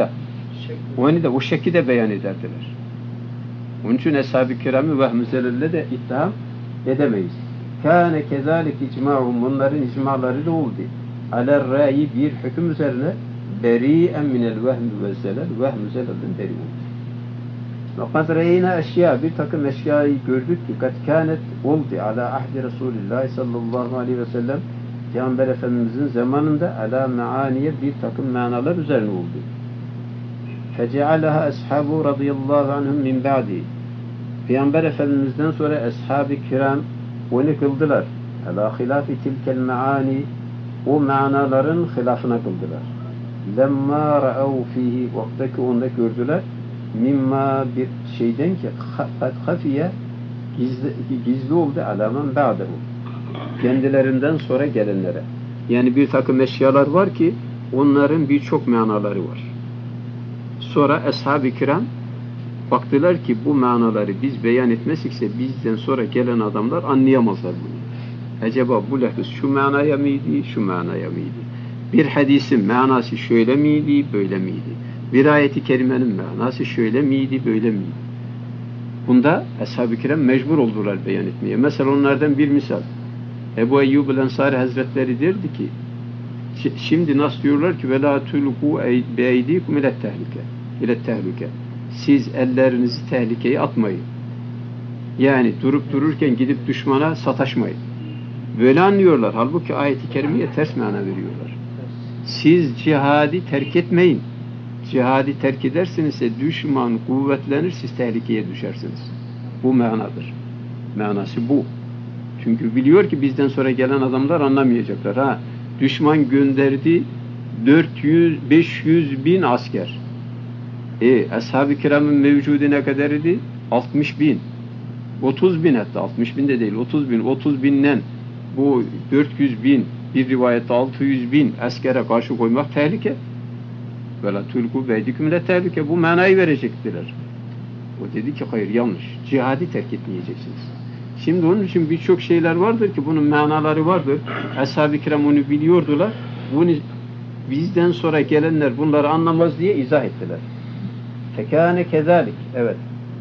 Onu da o şekilde beyan ederdiler. Onun için ashab-ı kiramı vehm-i zelelle de ittiham edemeyiz. Kâne kezâlik icma'hum bunların icmaları da oldu. Aler râyi bir hüküm üzerine beri'en minel vehmi ve zelel vehm-i zelelden beri oldu. Fakat reyna eşya bir takım eşyayı gördük ki kad kânet oldu ala ahdi Resulillah sallallahu aleyhi ve sellem Peygamber Efendimizin zamanında ala meaniye bir takım manalar üzerine oldu. فَجَعَلَهَا أَصْحَابُ radıyallahu anhum min ba'di. Peygamber Efendimiz'den sonra ashab-ı kiram onu kıldılar. Ala hilafi tilkel meani o manaların hilafına kıldılar. Lemma ra'av fihi vaktaki onda gördüler. Mimma bir şeyden ki kad hafiye gizli oldu alaman ba'dehu. Kendilerinden sonra gelenlere. Yani bir takım eşyalar var ki onların birçok manaları var. Sonra ashab-ı kiram baktılar ki bu manaları biz beyan etmezikse bizden sonra gelen adamlar anlayamazlar bunu. Acaba bu lafız şu manaya mıydı, şu manaya mıydı? Bir hadisin manası şöyle miydi, böyle miydi? Bir ayeti kerimenin manası şöyle miydi, böyle miydi? Bunda ashab-ı kiram mecbur oldular beyan etmeye. Mesela onlardan bir misal. Ebu Eyyub el-Ensari Hazretleri derdi ki şimdi nasıl diyorlar ki وَلَا تُلْقُوا بِاَيْدِيكُمْ اِلَى التَّهْلُكَ siz ellerinizi tehlikeye atmayın. Yani durup dururken gidip düşmana sataşmayın. Böyle anlıyorlar. Halbuki ayet-i kerimeye ters mana veriyorlar. Siz cihadi terk etmeyin. Cihadi terk edersinizse düşman kuvvetlenir, siz tehlikeye düşersiniz. Bu manadır. Manası bu. Çünkü biliyor ki bizden sonra gelen adamlar anlamayacaklar. Ha, düşman gönderdi 400-500 bin asker. Ashab-ı kiramın mevcudu ne kadar idi? 60 bin. 30 bin hatta. 60 bin de değil. 30 bin. 30 binden bu 400 bin, bir rivayette 600 bin askere karşı koymak tehlike. Vela tulku beydiküm de tehlike. Bu manayı verecektiler. O dedi ki hayır, yanlış. Cihadi terk etmeyeceksiniz. Şimdi onun için birçok şeyler vardır ki bunun manaları vardır. Ashab-ı kiram onu biliyordular. Bunu bizden sonra gelenler bunları anlamaz diye izah ettiler. Fekâne kezalik. Evet.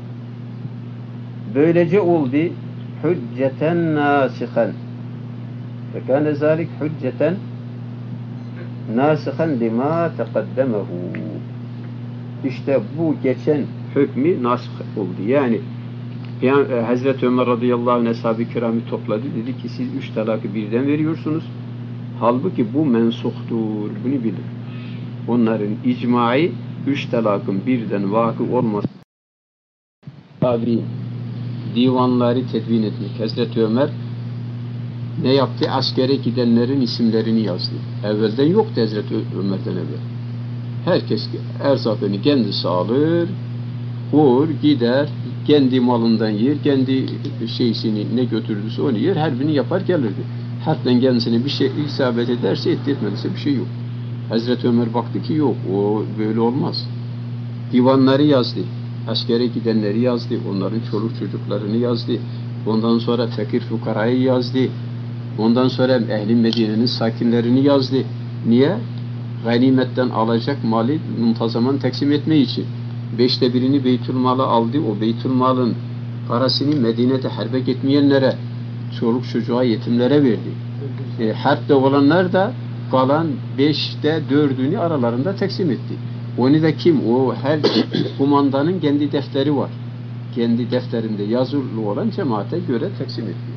Böylece oldu. Hücceten nâsihen. Fekâne zâlik hücceten nâsihen limâ teqaddemehu. İşte bu geçen hükmü nasih oldu. Yani Hazreti Ömer radıyallahu anh ashab-ı kiramı topladı. Dedi ki siz 3 talakı birden veriyorsunuz. Halbuki bu mensuhtur. Bunu bilin. Onların icmai 3 talakın birden vakı olması. Tabi divanları tedvin etmek. Hazreti Ömer ne yaptı? Askere gidenlerin isimlerini yazdı. Evvelden yoktu Hazreti Ömer'den evvel. Herkes erzakını kendisi alır, vur, gider, kendi malından yer, kendi şeysini ne götürdüyse onu yer, her birini yapar gelirdi. Hatta kendisine bir şey isabet ederse etti, etmediyse bir şey yok. Hazreti Ömer baktı ki yok, o böyle olmaz. Divanları yazdı, askere gidenleri yazdı, onların çoluk çocuklarını yazdı, ondan sonra fakir fukarayı yazdı, ondan sonra Ehl-i Medine'nin sakinlerini yazdı. Niye? Ganimetten alacak mali muntazaman taksim etme için. 5'te birini Beytülmal'a aldı. O Beytülmal'ın parasını Medine'de harbe gitmeyenlere, çoluk çocuğa, yetimlere verdi. Harpte olanlar da kalan 5'te 4'ünü aralarında taksim etti. Onu da kim? O her kumandanın kendi defteri var. Kendi defterinde yazılı olan cemaate göre taksim etti.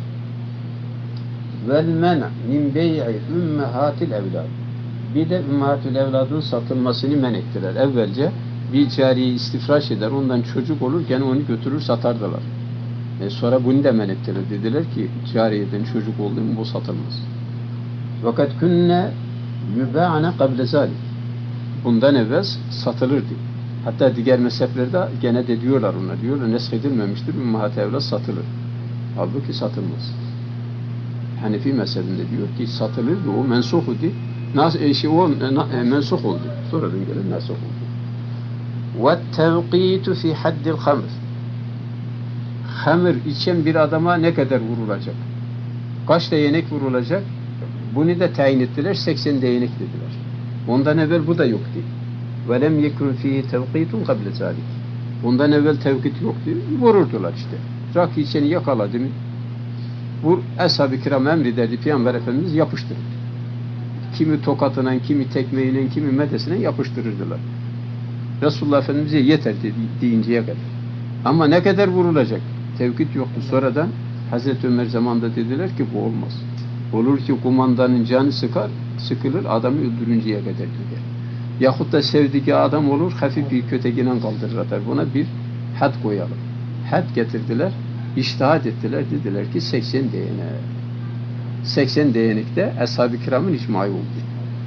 Vel men' min bey'i ümmehatil evlad. Bir de ümmehatil evladın satılmasını men ettiler. Evvelce bir cariyi istifraş eder, ondan çocuk olur, gene onu götürür satardılar. Sonra bunu da men ettiler. Dediler ki cariyeden çocuk oldu mu bu satılmaz. Fakat künne yübâ'ne kable zâlik. Bundan evvel satılırdı. Hatta diğer mezheplerde gene de diyorlar ona. Diyorlar nesk edilmemiştir, ümmehat evlat satılır. Halbuki satılmaz. Hanefi mezhebinde diyor ki satılırdı, o mensuh idi. Mensuh oldu. Sonradan gelen mensuh oldu. وَالتَّوْقِيتُ فِي حَدِّ الْخَمْرِ. Hamır içen bir adama ne kadar vurulacak? Kaç değnek vurulacak? Bunu da tayin ettiler, 80 değnek dediler. Ondan evvel bu da yoktu. وَلَمْ يَكُنْ فِيهِ تَوْقِيتٌ قَبْلَ ذَٰلِكِ. Ondan evvel tevkit yoktu. Vururdular işte. Rakı içeni yakaladı mı? Bu Ashab-ı kiram emrederdi, Peygamber Efendimiz yapıştırırdı. Kimi tokatına, kimi tekmeyle, kimi medesine yapıştırırdılar. Resulullah Efendimiz'e yeter deyinceye kadar. Ama ne kadar vurulacak? Tevkit yoktu. Sonradan Hazreti Ömer zamanında dediler ki bu olmaz. Olur ki kumandanın canı sıkılır, adamı öldürünceye kadar gider. Yahut da sevdiği adam olur, hafif bir köteğiyle kaldırır atar. Buna bir had koyalım. Had getirdiler, iştihat ettiler, dediler ki 80 değnek. 80 değnekte Ashab-ı kiramın icmayı oldu.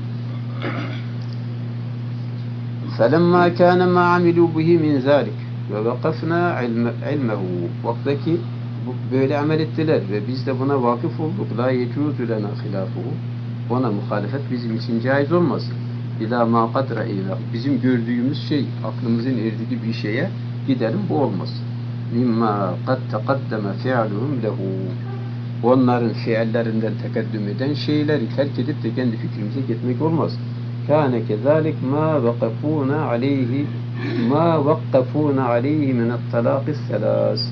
فَلَمَّا كَانَ مَا عَمِلُوا بِهِ مِنْ ذَٰلِكَ وَوَقَفْنَا عِلْمَهُ. Vaktaki böyle amel ettiler ve biz de buna vakıf olduk. لَا يَجُوزُ لَنَا خِلَافُهُ. Ona muhalefet bizim için caiz olmaz. İlâ mâ قَدْ رَئِينَا. Bizim gördüğümüz şey, aklımızın erdiği bir şeye gidelim, bu olmaz. مِمَّا قَدْ تَقَدَّمَ فِعَلُهُمْ لَهُ. Onların fiillerinden tekeddüm eden şeyleri terk edip de kendi fikrimize gitmek olmaz. Kâne kezâlik mâ vakkafûne aleyhi minettalâkis selâs.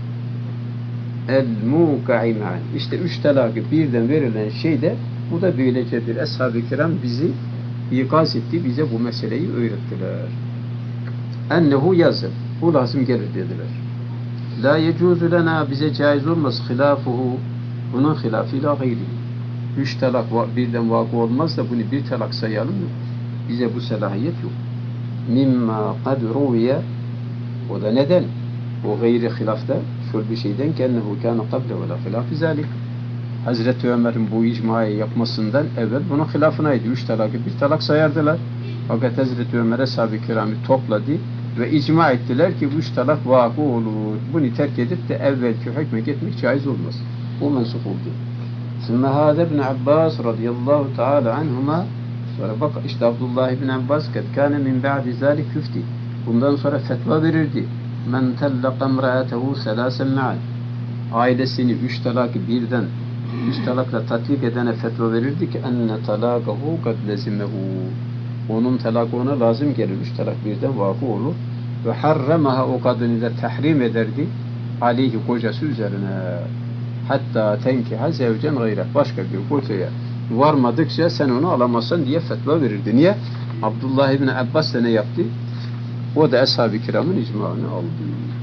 El-mûka'i ma'an. İşte 3 talakı birden verilen şey de bu da böylecedir. Ashab-ı kiram bizi ikaz etti, bize bu meseleyi öğrettiler. Ennehu yazır. Bu lazım gelir dediler. La yecuzu lena, bize caiz olmaz hilafuhu, bunun hilafıyla gayri. 3 talak birden vakı olmaz da bunu bir talak sayalım mı? Bize bu selahiyet yok. mimma kad ruviye, o da neden? O gayri hilafta şöyle bir şeyden kennehu kâne kable ve la hilâfi zâlik. Hazreti Ömer'in bu icmayı yapmasından evvel bunun hilafınaydı. 3 talakı bir talak sayardılar. Fakat Hazreti Ömer ashab-ı kiramı topladı ve icma ettiler ki bu 3 talak vakı olur. Bunu terk edip de evvelki hükme gitmek caiz olmaz. Bu mensup oldu. Sümme hâze ibn Abbas radıyallahu teâlâ anhuma, sonra bak işte Abdullah ibn Abbas kad kâne min ba'di zâlik yüfti. Bundan sonra fetva verirdi. Men tellaka emra'atehu selâsen ma'an. Ailesini 3 talakı birden 3 talakla tatbik edene fetva verirdi ki enne talakahu kad lezimehu. Onun talakı ona lazım gelir. 3 talak birden vakı olur. Ve harremaha, o kadını da tahrim ederdi. Aleyhi, kocası üzerine. Hatta tenkiha zevcen gayre. Başka bir kocaya varmadıkça sen onu alamazsan diye fetva verirdi. Niye? Abdullah ibn Abbas da ne yaptı? O da ashab-ı kiramın icmaını aldı.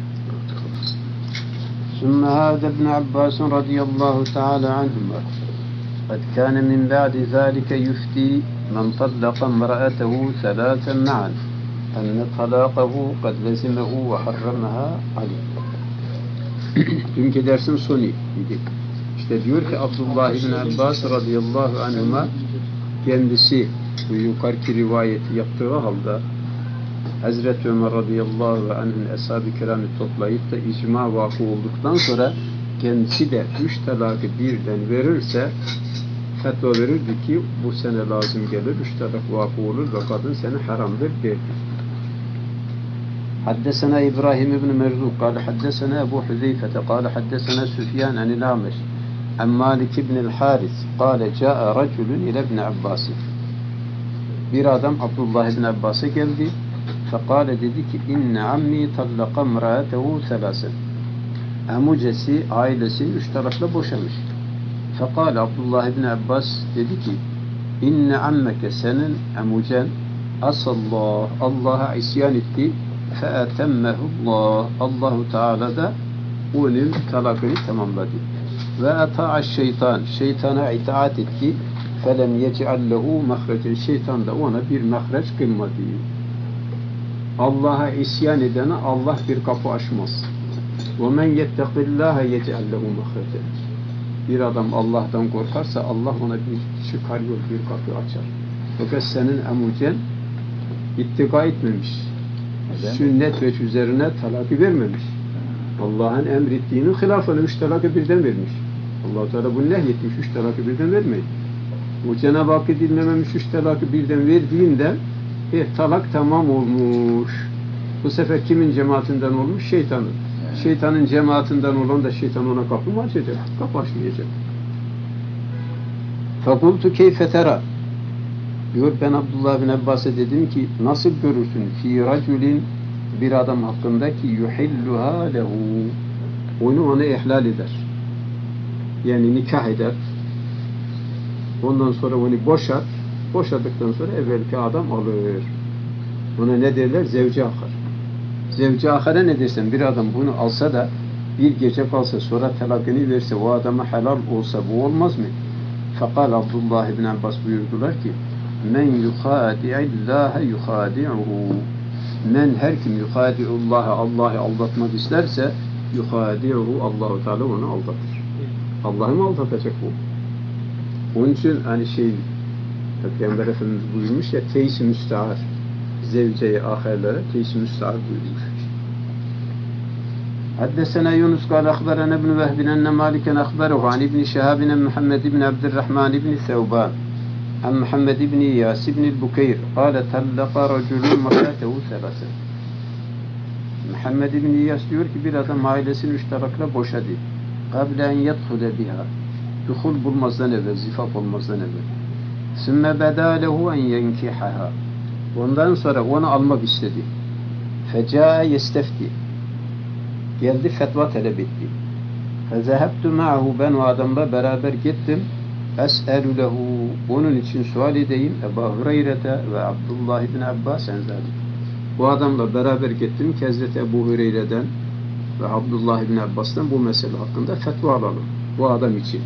Sümme hâde ibn Abbas radıyallahu teâlâ anhuma. قد كان من بعد ذلك يفتي من طلق امرأته ثلاثا معا أن طلاقه قد لزمه وحرمها عليه. Dünkü dersin sonu idi. İşte diyor ki Abdullah ibn Abbas radıyallahu anhuma kendisi bu yukarıki rivayeti yaptığı halde Hazreti Ömer radıyallahu anh'ın ashab-ı kiramı toplayıp da icma vakı olduktan sonra kendisi de 3 talakı birden verirse fetva verirdi ki bu sene lazım gelir, 3 talak vakı olur ve kadın seni haramdır derdi. Haddesena İbrahim ibn Merzuk kâle haddesena Ebu Hüzeyfete kâle haddesena Süfyan anil Ameş an Malik ibn el-Haris kâle câe raculun ile ibn Abbas. Bir adam Abdullah ibn Abbas'a geldi. Fekâle dedi ki inne ammi tallaka emra'atehu selâsen. Amucesi ailesini 3 talakla boşamış. Fekâle Abdullah ibn Abbas dedi ki inne ammeke, senin amucen asallah, Allah'a isyan etti, feetemmehullah, Allahu Teala da onun talakını tamamladı. Ve ata'aş şeytan, şeytana itaat etti, felem yec'allehu mahrecen, şeytan da ona bir mahreç kılmadı. Allah'a isyan edene Allah bir kapı açmaz. وَمَنْ يَتَّقِ اللّٰهَ يَجْعَلْ لَهُ مَخْرَجًا. Bir adam Allah'tan korkarsa Allah ona bir çıkar yol, bir kapı açar. Fakat senin amucen ittika etmemiş. Sünnet ve üzerine talakı vermemiş. Allah'ın emrettiğinin hilafını 3 talakı birden vermiş. Allah-u Teala bunu nehyetmiş, 3 talakı birden vermeyin. O Cenab-ı Hakk'ı dinlememiş, 3 talakı birden verdiğinde talak tamam olmuş. Bu sefer kimin cemaatinden olmuş? Şeytanın. Şeytanın cemaatinden olan da şeytan ona kapı mı açacak? Kapı açmayacak. Fakultu keyfe tera. Diyor, ben Abdullah bin Abbas'a dedim ki nasıl görürsün fi raculin, bir adam hakkında ki yuhilluha lehu, onu ona ihlal eder. Yani nikah eder. Ondan sonra onu boşar. Boşadıktan sonra evvelki adam alır. Ona ne derler? Zevci akar. Zevci akara ne dersen, bir adam bunu alsa da bir gece kalsa sonra talakını verse o adama helal olsa bu olmaz mı? Fakal Abdullah ibn Abbas buyurdular ki men yukhadi'illâhe yukhadi'uhu, men her kim yukhadi'ullâhe, Allah'ı aldatmak isterse yukhadi'uhu, Allah-u Teala onu aldatır. Allah'ı mı aldatacak bu? Onun için hani Peygamber Efendimiz buyurmuş ya, teys-i müstahar, zevceye, ahirlere teys-i müstahar buyurmuş. Haddesena Yunus kâle akhberana ibn Vehbin enne Maliken akhberuhu an ibn Şehabin Muhammed ibn Abdurrahman ibn Thevban an Muhammed ibn İyas ibn Bukeyr kâle tallaka raculun makatehu selâsen. Muhammed ibn İyas diyor ki bir adam ailesini 3 talakla boşadı. Kable en yedhule biha, duhul bulmazdan evvel, zifaf olmazdan evvel. Sümme bedâ lehu en yenkihaha, ondan sonra onu almak istedi. Fecâe yestefti, geldi fetva talep etti. Fezehebtu ma'ahu, ben o adamla beraber gittim. Es'elu lehu, onun için sual edeyim. Ebu Hureyre'te ve Abdullah ibn Abbas enzâli. Bu adamla beraber gittim ki Hazreti Ebu Hureyre'den ve Abdullah ibn Abbas'tan bu mesele hakkında fetva alalım. Bu adam için.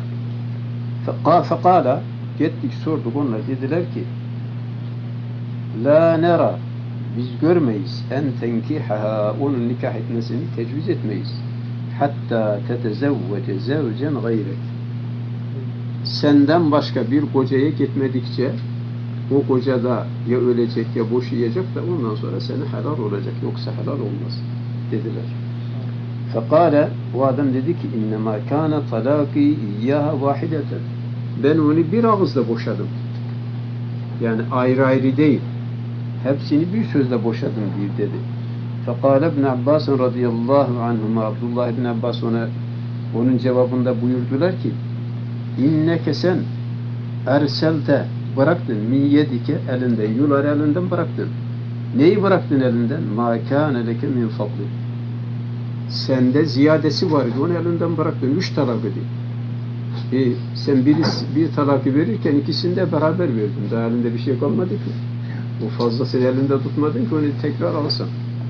Fekala, gittik sorduk, onlar dediler ki la nera biz görmeyiz en tenkihaha onun nikah etmesini tecviz etmeyiz. Hatta tetezevvece zevcen gayrek. Senden başka bir kocaya gitmedikçe o koca da ya ölecek ya boşayacak da ondan sonra seni helal olacak. Yoksa helal olmaz dediler. Fekale o adam dedi ki innema kâne talâki iyyaha vahideten. Ben onu bir ağızla boşadım. Yani ayrı ayrı değil. Hepsini bir sözle boşadım diye dedi. Fekale İbn Abbas radıyallahu anhuma Abdullah İbn Abbas onun cevabında buyurdular ki inneke sen erselte bıraktın min yedike elinden yular elinden bıraktın. Neyi bıraktın elinden? Ma kâne leke min fadli. Sende ziyadesi vardı. Onu elinden bıraktın. 3 talak idi. Sen bir talakı verirken ikisini de beraber verdin. Daha elinde bir şey kalmadı ki. Bu fazlasını elinde tutmadın ki onu tekrar alsan.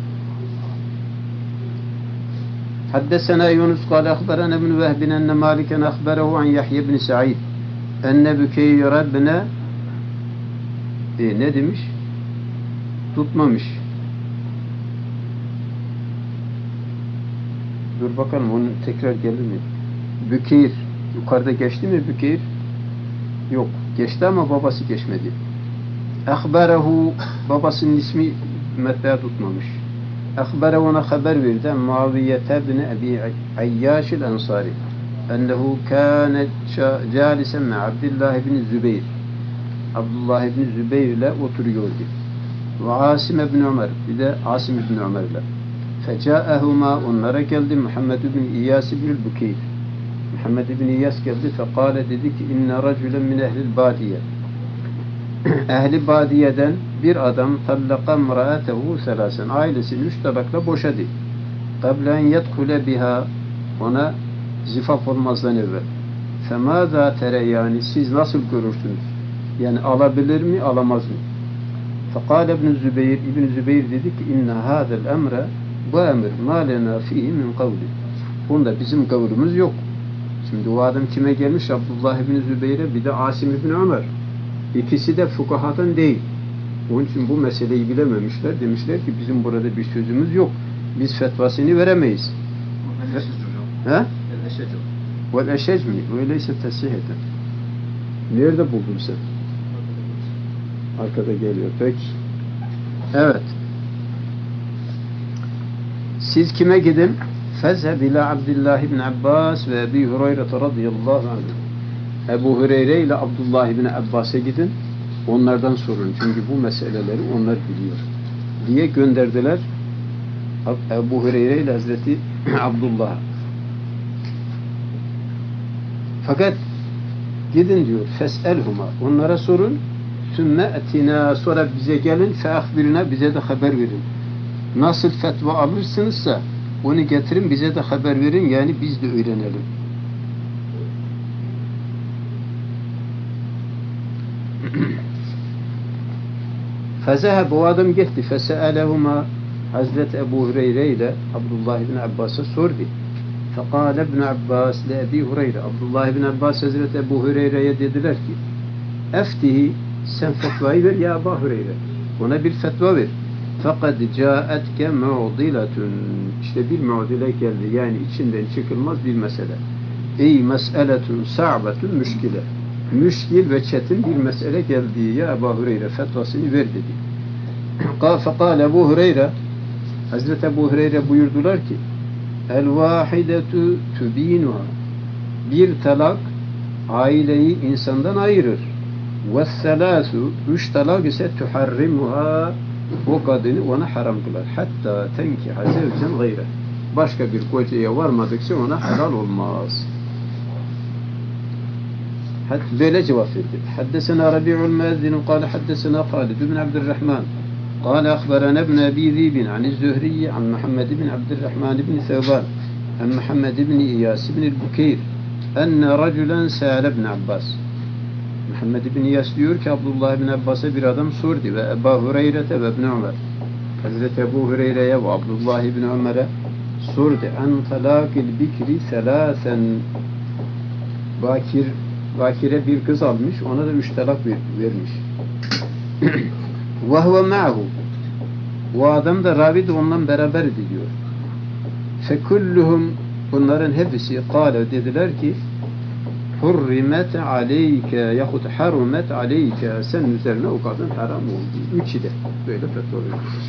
Haddesena Yunus kâle akhberana ibn Vehbin enne Maliken akhberehu an Yahya ibn Sa'id enne Bükeyre bine ne demiş? Tutmamış. Dur bakalım onun tekrar gelir mi? Bükeyr. Yukarıda geçti mi Bükeyr? Yok. Geçti ama babası geçmedi. Akhberehu babasının ismi metbaa tutmamış. Akhberehu ona haber verdi. Muaviye bin Ebi Ayyaş el-Ensari ennehu kâne câlisen me Abdullah ibn Zübeyir. Abdullah ibn Zübeyir ile oturuyordu. Ve Asim ibn Ömer. Bir de Asim ibn Ömer ile. Fecâehuma onlara geldi Muhammed ibn İyas ibn Bükeyr. Muhammed ibn İyas geldi. Fekâle dedi ki inne racülen min ehlil badiye. Ehli badiyeden bir adam tallaka mraatehu selasen. Ailesini 3 talakla boşadı. Kablen yedkule biha ona zifaf olmazdan evvel. Femâzâ tereyâni siz nasıl görürsünüz? Yani alabilir mi, alamaz mı? Fekâle İbn Zübeyir dedi ki inne hâzel emre bu emir mâ lenâ fîhî min kavli. Bunda bizim kavlimiz yok. Şimdi o adam kime gelmiş? Abdullah ibn Zübeyir'e bir de Asim ibn Ömer. İkisi de fukahadan değil. Onun için bu meseleyi bilememişler. Demişler ki bizim burada bir sözümüz yok. Biz fetvasını veremeyiz. Vel eşec mi? Öyleyse tesih eden. Nerede buldun sen? Arkada geliyor. Peki. Evet. Siz kime gidin? Fezheb ila Abdullah ibn Abbas ve Ebi Hureyre radıyallahu anh. Ebu Hureyre ile Abdullah ibn Abbas'a gidin. Onlardan sorun. Çünkü bu meseleleri onlar biliyor. Diye gönderdiler Ebu Hureyre ile Hazreti Abdullah. Fakat gidin diyor. Fes'elhuma. Onlara sorun. Sümme etina. Sonra bize gelin. Feahbirina. Bize de haber verin. Nasıl fetva alırsınızsa onu getirin. Bize de haber verin. Yani biz de öğrenelim. Fezeheb o adam gitti. Fese'elehuma Hazreti Ebu Hureyre ile Abdullah ibn Abbas'a sordu. Fekâle ibn Abbas ile Ebi Hureyre. Abdullah ibn Abbas Hazreti Ebu Hureyre'ye dediler ki eftihi sen fetvayı ver ya Ebu Hureyre. Ona bir fetva ver. Fakat câetke mu'diletun. İşte bir mu'dile geldi. Yani içinden çıkılmaz bir mesele. Ey mes'eletun sa'betun müşkile. Müşkil ve çetin bir mesele geldi. Ya Ebu Hureyre fetvasını ver dedi. Fekâle Ebu Hureyre Hazreti Ebu Hureyre buyurdular ki el-vâhidetu tübînuha. Bir talak aileyi insandan ayırır. Ve-selâsu 3 talak ise tuharrimuha. O kadını ona haram kılar. Hatta tenkiha zevcen gayre. Başka bir kocaya varmadıkça ona helal olmaz. Böyle cevap verdi. Haddesena Rabi'ul Muezzin kâle haddesena Halid ibn Abdurrahman kâle akhberana ibn Ebi Zibin an Zühriye an Muhammed ibn Abdurrahman ibn Thevban an Muhammed ibn İyas ibn Bükeyr enne racülen sâle ibn Abbas. Muhammed ibn İyas diyor ki Abdullah ibn Abbas'a bir adam sordu ve Ebu Hureyre'te ve ibn Ömer. Hazreti Ebu Hureyre'ye ve Abdullah ibn Ömer'e sordu. En talâkil bikri selâsen. Bakire bir kız almış, ona da 3 talak vermiş. Ve huve ma'hu. O adam da ravi de onunla beraber diyor. Fekulluhum, bunların hepsi kâle, dediler ki hurrimet aleyke yahut harumet aleyke, senin üzerine o kadın haram oldu. Üçü de böyle fetva veriyor.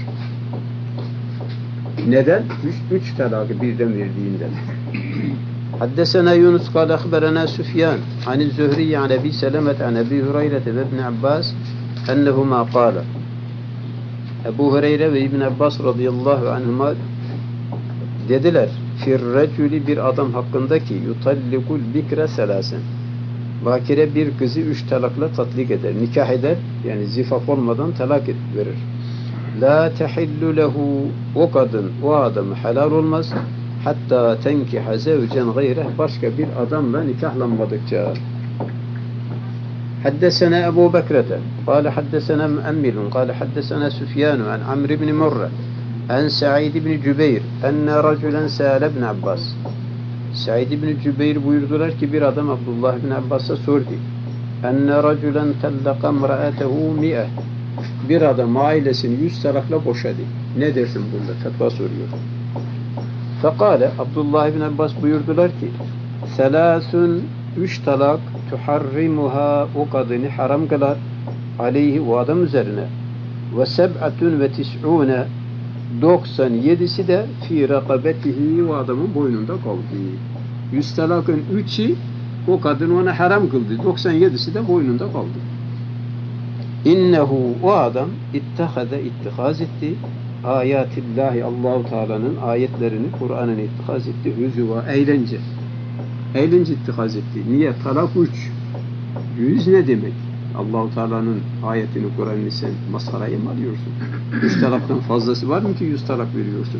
Neden? Üç talakı birden verdiğinden. Haddesena Yunus kâle ahberena Süfyan ani Zühri an Ebi Selemet an Ebi Hureyre ve İbn Abbas ennehuma kâle. Ebu Hureyre ve İbn Abbas radıyallahu anhuma dediler, firreculi, bir adam hakkındaki yutallikul bikre selasen, bakire bir kızı 3 talakla tatlik eder, nikah eder, yani zifaf olmadan talak verir. La tehillu lehu, o kadın, o adam helal olmaz, hatta tenkiha zevcen gayreh, başka bir adamla nikahlanmadıkça. Haddesena Ebu Bekrete kâle haddesena Müemmilun kâle haddesena Süfyanu an Amr ibn Murre an Sa'id ibn Cübeyr enne raculen sâle ibn Abbas. Sa'id ibn Cübeyr buyurdular ki bir adam Abdullah ibn Abbas'a sordu. Enne raculen tellaka mra'atehu mi'e. Bir adam ailesini 100 talakla boşadı. Ne dersin bunda? Fetva soruyor. Fekale, Abdullah ibn Abbas buyurdular ki selâsün, 3 talak tuharrimuha, o kadını haram kılar, aleyhi, o adam üzerine, ve seb'atun ve tis'une, 97'si de fi rakabetihi, o adamın boynunda kaldı. 100 talakın 3'i o kadın ona haram kıldı, 97'si de boynunda kaldı. İnnehu, o adam ittehade, ittihaz etti, ayatillahi, Allahu Teala'nın ayetlerini, Kur'an'ını ittihaz etti, hüzüva, eğlence. Eğlence ittihaz etti. Niye? Talak 3. 100 ne demek? Allah-u Teala'nın ayetini, Kur'an'ını sen maskaraya mı alıyorsun? 3 talaktan fazlası var mı ki 100 talak veriyorsun?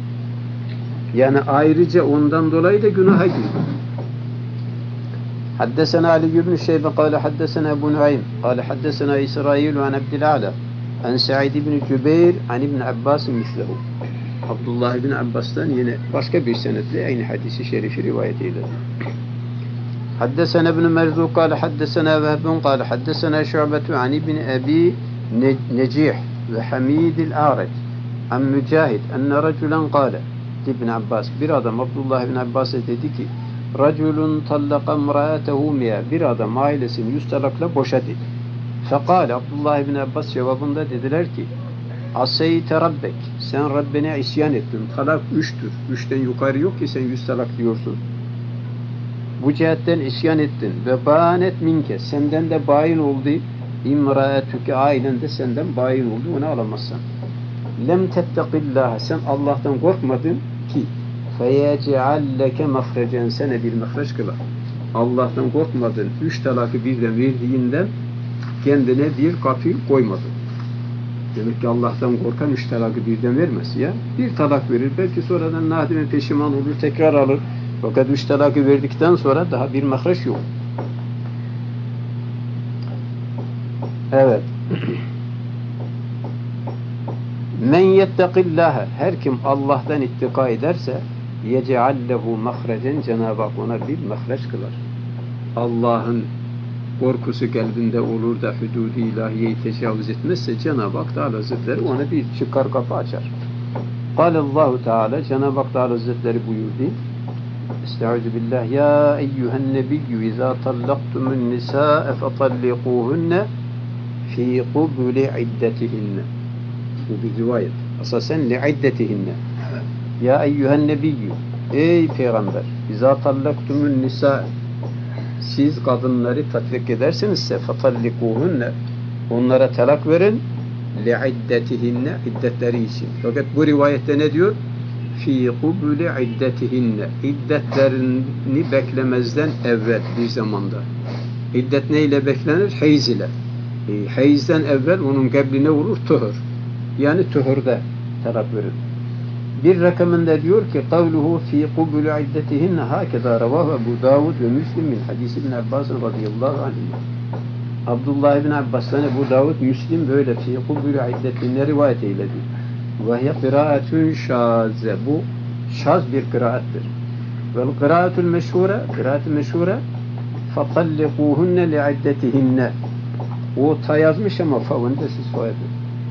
Yani ayrıca ondan dolayı da günaha giriyor. Haddesena Ali ibn Şeybe kâle haddesena Ebu Nuaym kâle haddesena İsrail an Abdül'Ala an Sa'id ibn Cübeyr an İbn Abbas mislehu. Abdullah ibn Abbas'tan yine başka bir senetle aynı hadisi şerifi rivayet eyledi. Haddesena ibn Merzu kâle haddesena Vehbun kâle haddesena Şu'betu an İbn Ebi Necih ve Hamidil A'ret an Mücahid enne raculen kâle İbn Abbas, bir adam Abdullah ibn Abbas'a dedi ki raculun tallaka mra'atehu mi'e, bir adam ailesini 100 talakla boşadı. Fekâle, Abdullah ibn Abbas cevabında dediler ki aseyte rabbek, sen Rabbine isyan ettin. Talak 3'tür. 3'ten yukarı yok ki sen 100 talak diyorsun. Bu cihetten isyan ettin. Ve bânet minke, senden de bayin oldu. İmraetüke, ailen de senden bayin oldu. Onu alamazsan. Lem tettekillâhe, sen Allah'tan korkmadın ki feyecealleke mahrecen, sene bir mahreç kılar. Allah'tan korkmadın. 3 talakı birden verdiğinden kendine bir kapı koymadın. Demek ki Allah'tan korkan 3 talakı birden vermez ya. Bir talak verir, belki sonradan nadimen peşiman olur, tekrar alır. Fakat 3 talakı verdikten sonra daha bir mahreç yok. Evet. Men yettekillâhe, her kim Allah'tan ittika ederse yeceallehu mahrecen, Cenab-ı Hak ona bir mahreç kılar. Allah'ın korkusu kalbinde olur da hudud-i ilahiyeyi tecavüz etmezse Cenab-ı Hak Teala Hazretleri ona bir çıkar kapı açar. Allahu Teala, Cenab-ı Hak Teala Hazretleri buyurdu. Estaizu billah. Ya eyyühen nebiyyü izâ tallaktumun nisâe fetallikuhunne fî kubuli iddetihinne. Bu bir rivayet. Asasen li iddetihinne. Ya eyyühen nebiyyü, ey peygamber, izâ tallaktumun nisâe, siz kadınları tatlik edersinizse fetallikuhunne, onlara talak verin, li'iddetihinne, iddetleri için. Fakat bu rivayette ne diyor? Fî kubuli iddetihinne, iddetlerini beklemezden evvel bir zamanda. İddet neyle beklenir? Heyz ile. Heyzden evvel onun kabline vurur tuhur. Yani tuhurda talak verir. Bir rakamında diyor ki kavluhu fi kubuli iddetihinne hakeza ravahu Ebu Davud ve Müslim min hadisi ibn Abbas radıyallahu anh. Abdullah ibn Abbas'tan Ebu Davud, Müslim böyle fi kubuli iddetihinne rivayet eyledi. Ve hiye kıraatun şaze, bu şaz bir kıraattir. Vel kıraatul meşhure, kıraatul meşhure fatallikuhunne li iddetihinne. O ta yazmış ama favını da siz koyabilir.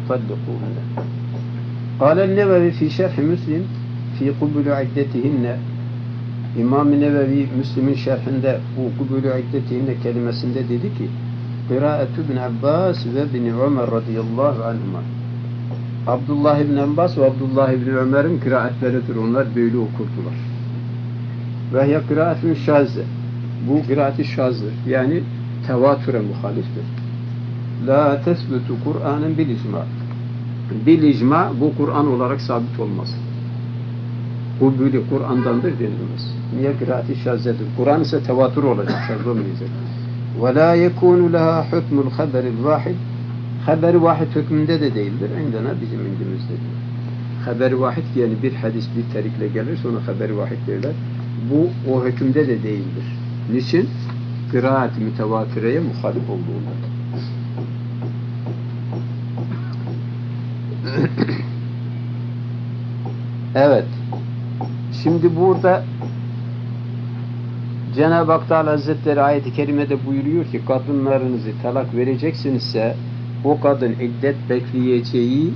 طلقوهن. قال النووي في شرح مسلم في قبول عدتهن. İmam-ı Nevevi Müslim'in şerhinde bu kubulü iddetine kelimesinde dedi ki Kıraatü bin Abbas ve bin Ömer radıyallahu anhuma. Abdullah ibn Abbas ve Abdullah ibn Ömer'in kıraatleridir. Onlar böyle okurdular. Ve ya kıraatün şazze. Bu kıraat-ı şazdır. Yani tevatüre muhaliftir. La tesbutu Kur'an'ın bil icma. Bil icma bu Kur'an olarak sabit olmaz. Bu böyle Kur'an'dandır denilmez. Niye kıraat-ı şazzedir? Kur'an ise tevatür olacak, şaz olmayacak. Ve la yekunu laha hukmul haberil vahid. Haber-i vahid hükmünde de değildir. İndena bizim indimizdedir. Haber-i vahid yani bir hadis bir terikle gelir sonra haber-i vahid derler. Bu o hükümde de değildir. Niçin? Kıraat-ı mütevatireye muhalif olduğundan. Evet. Şimdi burada Cenab-ı Hak Teala Hazretleri ayet-i kerimede buyuruyor ki kadınlarınızı talak vereceksinizse o kadın iddet bekleyeceği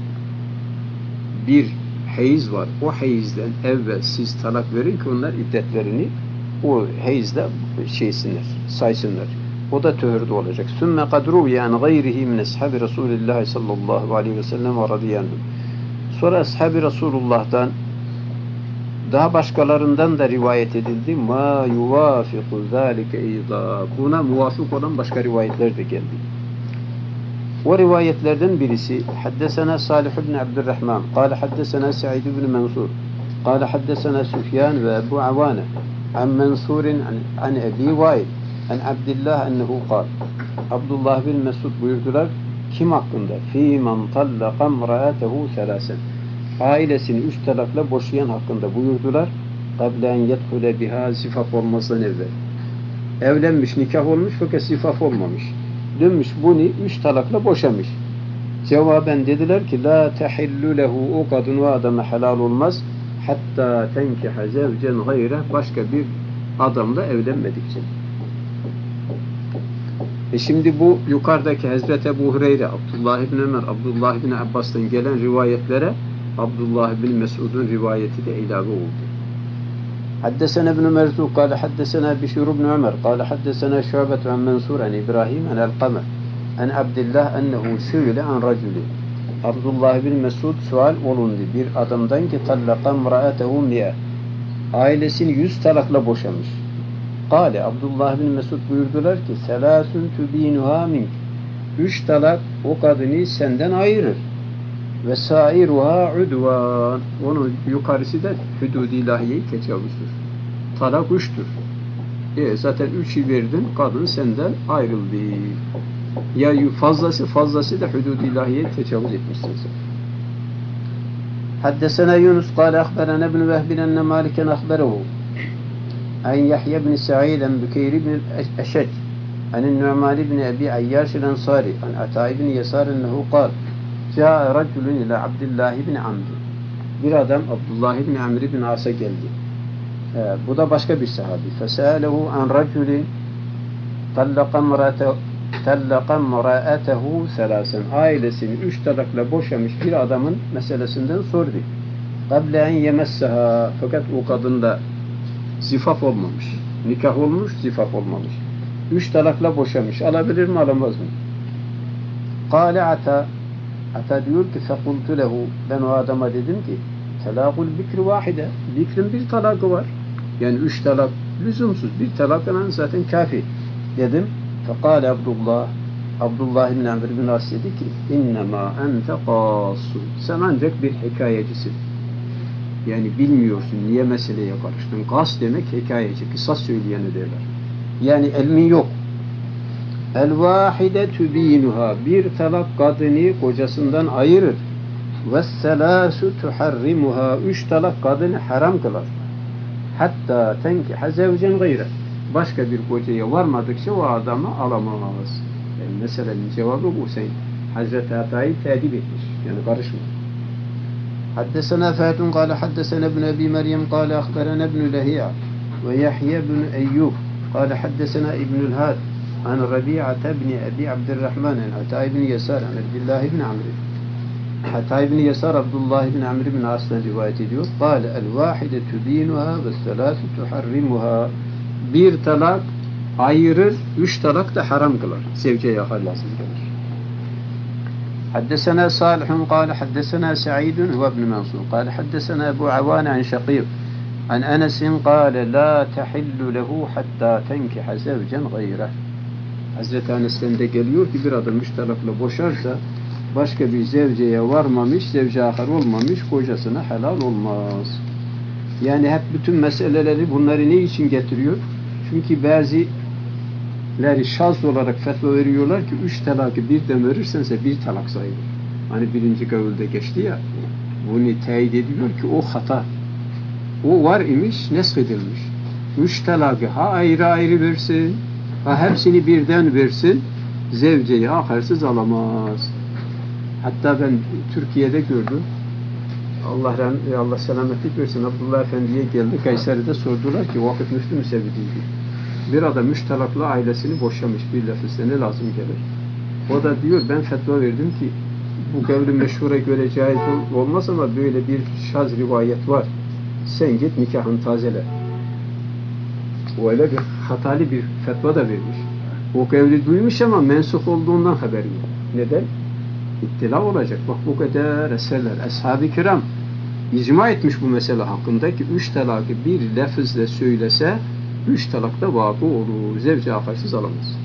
bir heyiz var. O heyizden evvel siz talak verin ki onlar iddetlerini o heyizle saysınlar. O da töhürde olacak. Sümme kadru yani gayrihi min ashabi Resulillah sallallahu aleyhi ve sellem ve radiyanhu. Sonra ashabi Resulullah'tan daha başkalarından da rivayet edildi. Ma yuvafiku zalike izâ. Buna muvafık olan başka rivayetler de geldi. O rivayetlerden birisi haddesena Salih ibn Abdurrahman قال حدثنا سعيد بن منصور قال حدثنا سفيان وأبو عوانة عن منصور عن أبي وائل عن عبد الله أنه قال Abdullah bin Mesud buyurdular kim hakkında? Fî men tallaka imra'atehu selâsen. Ailesini 3 talakla boşayan hakkında buyurdular. قَبْلَ اَنْ يَدْخُلَ بِهَا zifaf olmasından evvel. Evlenmiş, nikah olmuş fakat zifaf olmamış. Dönmüş bunu 3 talakla boşamış. Cevaben dediler ki la tehillu lehu o kadın o adama helal olmaz hatta tenkiha zevcen gayre başka bir adamla evlenmedikçe. Şimdi bu yukarıdaki Hazreti Ebu Hureyre, Abdullah ibn Ömer, Abdullah ibn Abbas'tan gelen rivayetlere Abdullah ibn Mesud'un rivayeti de ilave oldu. حدثنا ابن مرزوق قال حدثنا بشير بن عمر قال حدثنا شعبة عن منصور عن إبراهيم عن القمة عن عبد الله أنه سئل عن رجل Abdullah bin Mesud sual olundu bir adamdan ki tallaka imra'atehu mi'e ailesini 100 talakla boşamış. Kale Abdullah bin Mesud buyurdular ki selâsün tübînuhâ mink 3 talak o kadını senden ayırır. Ve sairuha udvan. Onun yukarısı da hudud-i ilahiyeyi tecavüzdür. Talak 3'tür. Zaten 3'ü verdin, kadın senden ayrıldı. Ya fazlası da hudud-i ilahiyeyi tecavüz etmişsin sen. Haddesena Yunus kâle ahberana ibn Vehbin enne Maliken ahberehu an Yahya ibn Sa'id en Bükeyr ibn Eşec an Nu'man ibn Ebi Ayyaş el-Ensari an Ata ibn Yasar ennehu kâl Câ'a raculun ila Abdullah ibn Amr. Bir adam Abdullah ibn Amr ibn As'a geldi. Bu da başka bir sahabi. Fesâlehu an raculin tallaka mra'atehu selâsen. Ailesini 3 talakla boşamış bir adamın meselesinden sordu. Kable en yemesseha. Fakat o kadında zifaf olmamış. Nikah olmuş, zifaf olmamış. 3 talakla boşamış. Alabilir mi, alamaz mı? Kâle ata. Ata diyor ki fekultu lehu. Ben o adama dedim ki telâkul bikri vahide. Bikrin bir talakı var. Yani 3 talak lüzumsuz. Bir talakla zaten kafi. Dedim. Fekâle Abdullah ibn Amr ibn As dedi ki innemâ ente kâssun. Sen ancak bir hikayecisin. Yani bilmiyorsun niye meseleye karıştın. Kâs demek hikayeci. Kısas söyleyeni derler. Yani ilmin yok. El-vâhide tübînuhâ. Bir talak kadını kocasından ayırır. Vesselâsu tuharrimuhâ. 3 talak kadını haram kılar. Hatta tenkiha zevcen gayre. Başka bir kocaya varmadıkça o adamı alamaz. Yani meselenin cevabı bu. Sen Hazreti Ata'yı tedip etmiş. Yani karışma. Haddesena Fâtun kâle haddesena ibn Ebi Meryem kâle ahberena ibn Lehi'a ve Yahya ibn Eyyub kâle haddesena ibnül Had an Rabi'ate ibn Ebi Abdurrahman an Ata ibn Yasar an Abdullah ibn Amr Hatta İbn Yesar Abdullah ibn Amr ibn As'tan rivayet ediyor. Kâle el-vâhide tübînuhâ ve selâsü tuharrimuhâ. Bir talak ayırır, 3 talak da haram kılar. Zevceye lazım gelir. حدثنا صالح قال حدثنا سعيد هو ابن منصور قال حدثنا أبو عوان عن شقيق عن أنس قال لا تحل له حتى تنكح زوجا غيره. Hazreti Enes'ten de geliyor ki bir adam müşterakla boşarsa başka bir zevceye varmamış, zevce ahar olmamış, kocasına helal olmaz. Yani hep bütün meseleleri bunları ne için getiriyor? Çünkü bazıları şaz olarak fetva veriyorlar ki 3 talakı birden verirsense 1 talak sayılır. Hani birinci kavulde geçti ya, bunu teyit ediyor ki o hata. O var imiş, neshedilmiş. 3 talakı ha ayrı ayrı versin, ha hepsini birden versin, zevceyi aharsız alamaz. Hatta ben Türkiye'de gördüm. Allah selametlik versin. Abdullah Efendi'ye geldi. Kayseri'de sordular ki vakit müftü müsevvidiydi. Bir adam 3 talaklı ailesini boşamış bir lafızda ne lazım gelir? O da diyor ben fetva verdim ki bu kavli meşhura göre caiz olmaz ama böyle bir şaz rivayet var. Sen git nikahını tazele. O öyle bir hatalı bir fetva da vermiş. O kavli duymuş ama mensuh olduğundan haberi yok. Neden? İttila olacak. Bak bu kadar eserler. Ashab-ı kiram icma etmiş bu mesele hakkında ki 3 talakı bir lafızla söylese 3 talakta vakı olur. Zevce akarsız alamaz.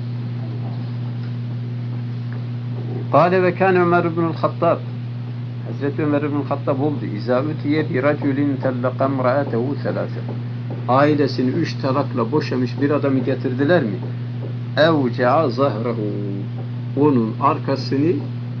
Kâle ve kâne Ömer ibn-ül Hattab. Hazreti Ömer ibn-ül Hattab oldu. İzâ ütiye bir racülin tellaka imra'atehu selâse. Ailesini 3 talakla boşamış bir adamı getirdiler mi? Evce'a zahrehu. Onun arkasını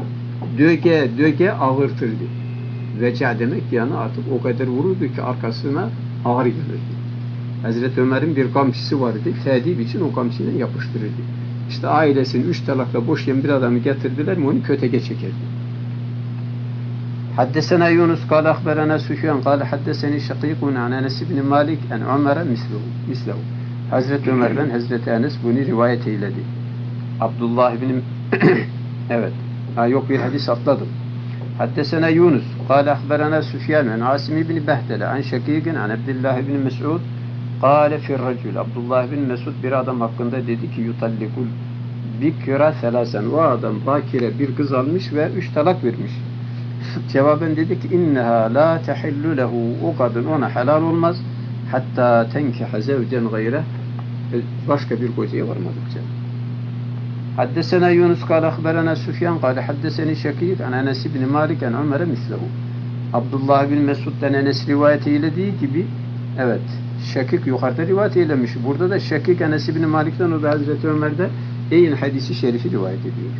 döge ağırtırdı. Veca demek yani artık o kadar vururdu ki arkasına ağır gelirdi. Hazreti Ömer'in bir kamçısı vardı. Tedip için o kamçıyla yapıştırırdı. İşte ailesini 3 talakla boşayan bir adamı getirdiler mi onu kötege çekerdi. Haddesena Yunus kâle akberena Süfyan kâle haddeseni şakîkun an Enes ibn Malik en Ömer'e mislehu. Hazreti Ömer'den Hazreti Enes bunu rivayet eyledi. Abdullah ibn evet. Yok bir hadis atladım. Haddesena Yunus kâle akberena Süfyan en Asim ibn Behdele an Şakîkin an Abdullah ibn Mes'ud kâle firracül. Abdullah ibn Mes'ud bir adam hakkında dedi ki yutallikul bikra selasen. O adam bakire bir kız almış ve 3 talak vermiş. Cevaben dedi ki inneha la tehillu lehu. O kadın ona helal olmaz. Hatta tenkiha zevcen gayre. Başka bir kocaya varmadıkça. Haddesena Yunus kâle akberena Süfyan kâle haddeseni Şakîk an Enes ibn Malik an Ömer'e mislehu. Abdullah bin Mesud'dan Enes rivayet eylediği gibi evet Şakîk yukarıda rivayet eylemiş. Burada da Şakîk Enes ibn Malik'ten o da Hazreti Ömer'de eyni hadisi şerifi rivayet ediyor.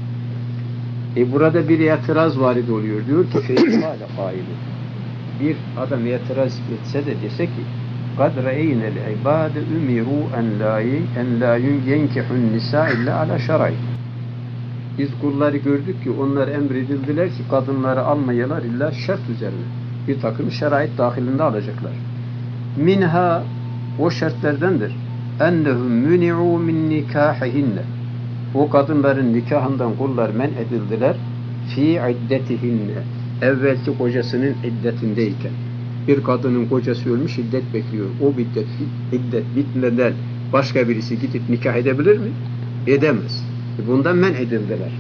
Burada bir itiraz varid oluyor. Diyor ki fe'ikâle kâili. Bir adam itiraz etse de dese ki قَدْ رَيْنَ الْعِبَادِ اُمِرُوا اَنْ لَا يَنْكِحُ النِّسَاءِ اِلَّا عَلَى شَرَيْ. Biz kulları gördük ki onlar emredildiler ki kadınları almayalar illa şart üzerine. Bir takım şerait dahilinde alacaklar. Minha o şartlardandır. اَنَّهُمْ مُنِعُوا مِنْ نِكَاحِهِنَّ. O kadınların nikahından kullar men edildiler. Fi iddetihinne. Evvelki kocasının iddetindeyken. Bir kadının kocası ölmüş, iddet bekliyor. O iddet bitmeden başka birisi gidip nikah edebilir mi? Edemez. Bundan men edildiler.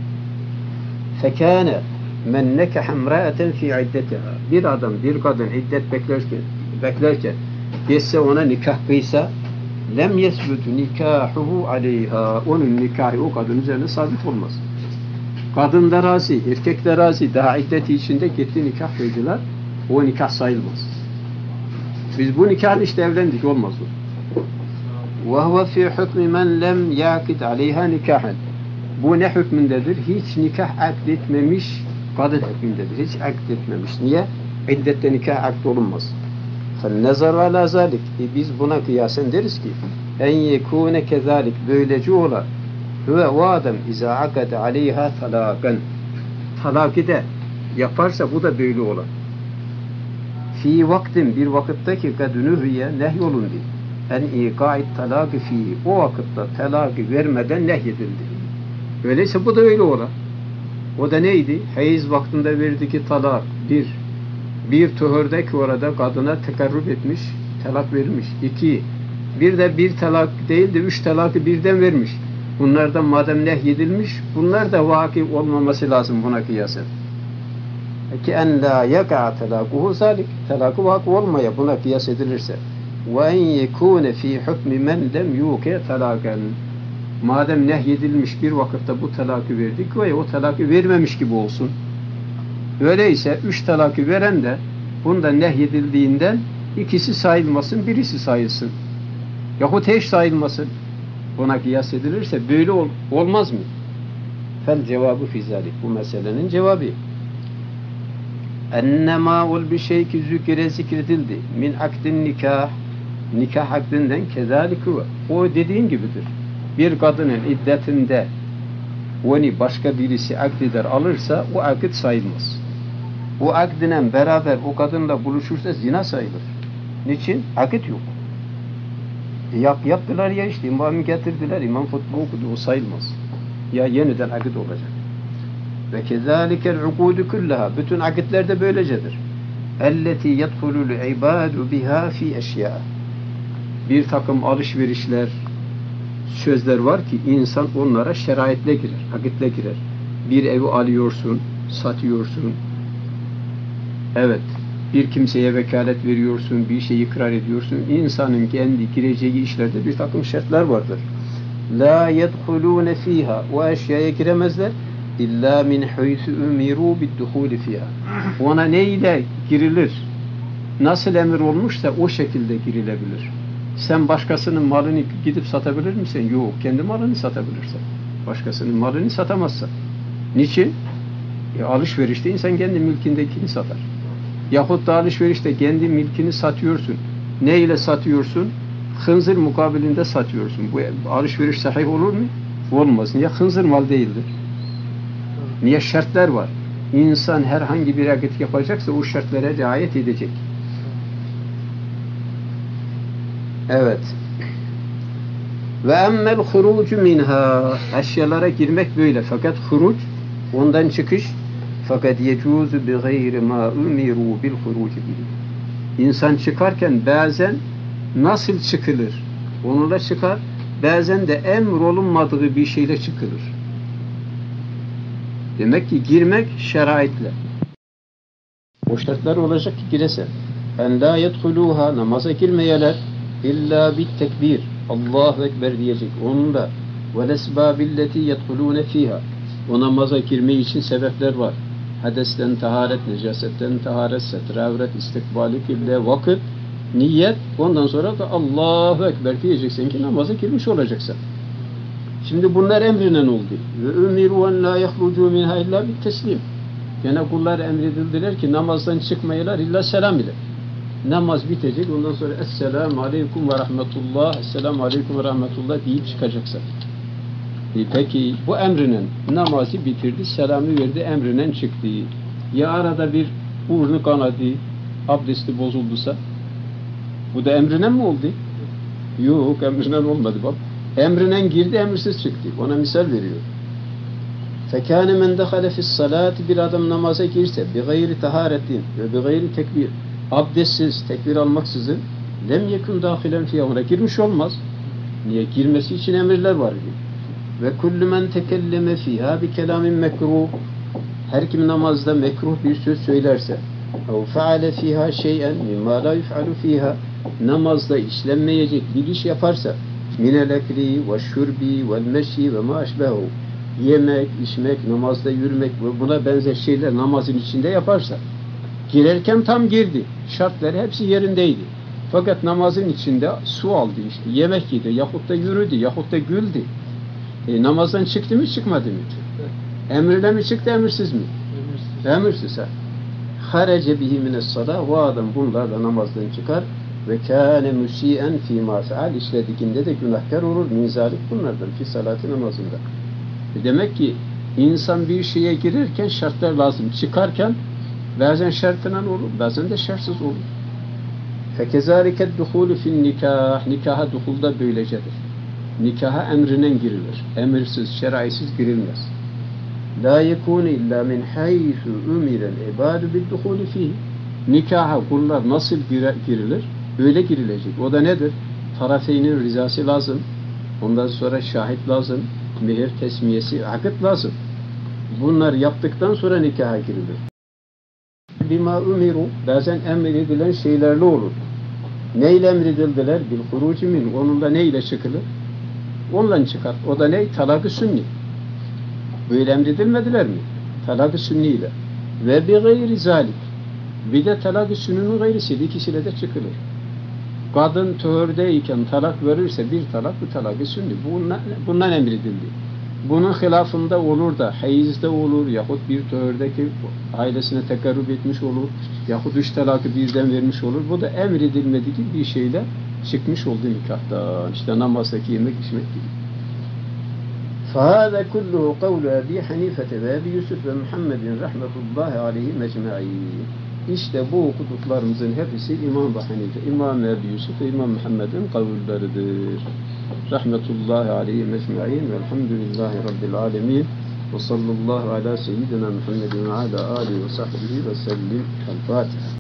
Fekâne men nekaha imra'aten fi iddetiha. Bir adam, bir kadın iddet beklerken geçse ona nikah kıysa lem yesbutu nikahuhu aleyha. Onun nikahı o kadın üzerine sabit olmaz. Kadın da razı, erkek de razı. Daha iddeti içinde gitti nikah kıydılar. O nikah sayılmaz. Biz bu nikahla işte evlendik, olmaz o. وَهُوَ فِي حُكْمِ مَنْ لَمْ يَعْقِدْ عَلَيْهَا نِكَاحًا. Bu ne hükmündedir? Hiç nikah akdetmemiş kadın hükmündedir. Hiç akdetmemiş. Niye? İddette nikah akd olunmaz. فَالنَّزَرُ عَلَى ذَلِكِ. Biz buna kıyasen deriz ki en yekûne kezalik. Böylece ola. O adam اِذَا عَقَدَ عَلَيْهَا طَلَاقًا. Talaki de yaparsa bu da böyle ola. Fi vaktin bir vakitteki kadünühüye nehyolundu. En ikâid talâgı fi. O vakitte talâgı vermeden nehyedildi. Öyleyse bu da öyle ola. O da neydi? Hayız vaktinde verdiği talak. Bir tuhurdaki orada kadına tekarrub etmiş, talak vermiş. 2. Bir de bir talak değil de 3 talakı birden vermiş. Bunlardan madem nehyedilmiş, bunlar da vaki olmaması lazım buna kıyasen. Ki en la yaka talakuhu zalik. Talakı vaki olmaya buna kıyas edilirse. Ve en yekune fi hukmi men lem yuke talaken. Madem nehyedilmiş bir vakitte bu talakı verdik ve o talakı vermemiş gibi olsun. Öyleyse 3 talakı veren de bunda nehyedildiğinden ikisi sayılmasın, birisi sayılsın. Yahut hiç sayılmasın. Buna kıyas edilirse böyle olmaz mı? Fel cevabı fi zalik. Bu meselenin cevabı. Ennemâ ol bir şey ki zikredildi. Min akdin nikah. Nikah akdinden kezâlikü. O dediğin gibidir. Bir kadının iddetinde onu başka birisi akdeder alırsa o akit sayılmaz. O akdinen beraber o kadınla buluşursa zina sayılır. Niçin? Akit yok. Yaptılar ya işte imamı getirdiler, imam futbol okudu, o sayılmaz. Ya yeniden akit olacak. Ve kezalikel ukudu kullaha. Bütün akitler de böylecedir. Elleti yedhulul ibadu biha fi eşya. Bir takım alışverişler, sözler var ki insan onlara şeraitle girer, akitle girer. Bir evi alıyorsun, satıyorsun. Evet, bir kimseye vekalet veriyorsun, bir şeyi ikrar ediyorsun. İnsanın kendi gireceği işlerde bir takım şartlar vardır. La yedhulûne fîhâ. O eşyaya giremezler. İllâ min huysu umirû bidduhûli fîhâ. Ona neyle girilir? Nasıl emir olmuşsa o şekilde girilebilir. Sen başkasının malını gidip satabilir misin? Yok. Kendi malını satabilirsin. Başkasının malını satamazsın. Niçin? Alışverişte insan kendi mülkindekini satar. Yahut da alışverişte kendi mülkini satıyorsun. Ne ile satıyorsun? Hınzır mukabilinde satıyorsun. Bu alışveriş sahih olur mu? Olmaz. Niye? Hınzır mal değildir. Niye? Şartlar var. İnsan herhangi bir hareket yapacaksa o şartlara riayet edecek. Evet. Ve emmel hurucu minha. Eşyalara girmek böyle. Fakat huruc, ondan çıkış, fakat yecuzu bi gayri ma umiru bil huruc bihi. İnsan çıkarken bazen nasıl çıkılır? Onunla çıkar. Bazen de emrolunmadığı bir şeyle çıkılır. Demek ki girmek şeraitle. O şartlar olacak ki giresen. En la yedhuluha. Namaza girmeyeler. İlla bit tekbir. Allahu Ekber diyecek. Onunla. Vel esbâbilleti yedhulûne fîhâ. O namaza girme için sebepler var. Hadesten taharet, necasetten taharet, setre avret, istikbali kıble, vakit, niyet. Ondan sonra da Allahu Ekber diyeceksin ki namaza girmiş olacaksın. Şimdi bunlar emrinen oldu. Ve umiru en la yahrucu minha illa bit teslim. Gene kullar emredildiler ki namazdan çıkmayılar illa selam ile. Namaz bitecek. Ondan sonra Esselamu Aleyküm ve Rahmetullah, Esselamu Aleyküm ve Rahmetullah deyip çıkacaksın. Peki bu emrinen namazı bitirdi, selamı verdi, emrinen çıktı. Ya arada bir burnu kanadı, abdesti bozulduysa bu da emrinen mi oldu? Yok, emrinen olmadı bak. Emrinen girdi, emirsiz çıktı. Ona misal veriyor. Fekâne men dehale fissalâti. Bir adam namaza girse bi gayri taharetin ve bi gayri tekbir, abdestsiz, tekbir almaksızın, lem yekun dahilen fiyâ. Ona girmiş olmaz. Niye? Girmesi için emirler var. Ve kullu men tekelleme fîhâ bi kelâmin mekruh. Her kim namazda mekruh bir söz söylerse, ev feale fîhâ şey'en mimmâ lâ yuf'alu fîhâ, namazda işlenmeyecek bir iş yaparsa, minel ekli ve şurbi vel meşi ve mâ eşbehu, yemek, içmek, namazda yürümek ve buna benzer şeyler namazın içinde yaparsa, girerken tam girdi. Şartları hepsi yerindeydi. Fakat namazın içinde su aldı işte, yemek yedi, yahut da yürüdü, yahut da güldü. Namazdan çıktı mı, çıkmadı mı? Emriyle mi çıktı, emirsiz mi? Emirsiz ha. Harece bihi mine's-salâh. O adam bunlarla namazdan çıkar ve kâne musî'en fîmâ feal. İşledikinde de günahkar olur. Minzalik bunlardan fi salati namazında. Demek ki insan bir şeye girerken şartlar lazım. Çıkarken bazen şartla olur, bazen de şartsız olur. Fekezâliket duhûlü fin nikâh. Nikaha duhulda böylecedir. Nikaha emrinen girilir. Emirsiz, şeraisiz girilmez. la yekûne illâ min haythu umirel ibâdu bid-duhûli fîhî. Nikaha kullar nasıl girilir? Öyle girilecek. O da nedir? Tarafeynin rızası lazım. Ondan sonra şahit lazım. Mehir tesmiyesi, akit lazım. Bunlar yaptıktan sonra nikaha girilir. Bima umiru, bazen emredilen şeylerle olur. Neyle emredildiler? Bil huruci min. Onunla neyle çıkılır? Onunla çıkar. O da ne? Talak-ı sünni. Böyle emredilmediler mi? Talak-ı sünniyle. Ve bi gayri zalik. Bir de talak-ı sünnünün gayrisiyle, ikisiyle de çıkılır. Kadın töhürdeyken talak verirse bir talak, bu talak-ı sünni. Bundan emredildi. Bunun hilafında olur da, hayizde olur, yahut bir töhürdeki ailesine tekarrub etmiş olur, yahut 3 talakı birden vermiş olur. Bu da emredilmediği bir şeyle çıkmış oldu nikahtan. İşte namazdaki yemek içmek gibi. فَهَذَا كُلُّهُ قَوْلُ أَبِي حَنِيفَةَ وَأَبِي يُوسُفَ وَمُحَمَّدٍ رَحْمَةُ اللّٰهِ عَلَيْهِمْ اَجْمَعِينَ. İşte bu okuduklarımızın hepsi İmam Ebu Hanife, İmam Ebu Yusuf ve İmam Muhammed'in kavulleridir. Rahmetullahi aleyhim ecma'in velhamdülillahi rabbil alemin ve sallallahu ala seyyidina Muhammedin ve ala alihi ve sahbihi ve sellim. El Fatiha.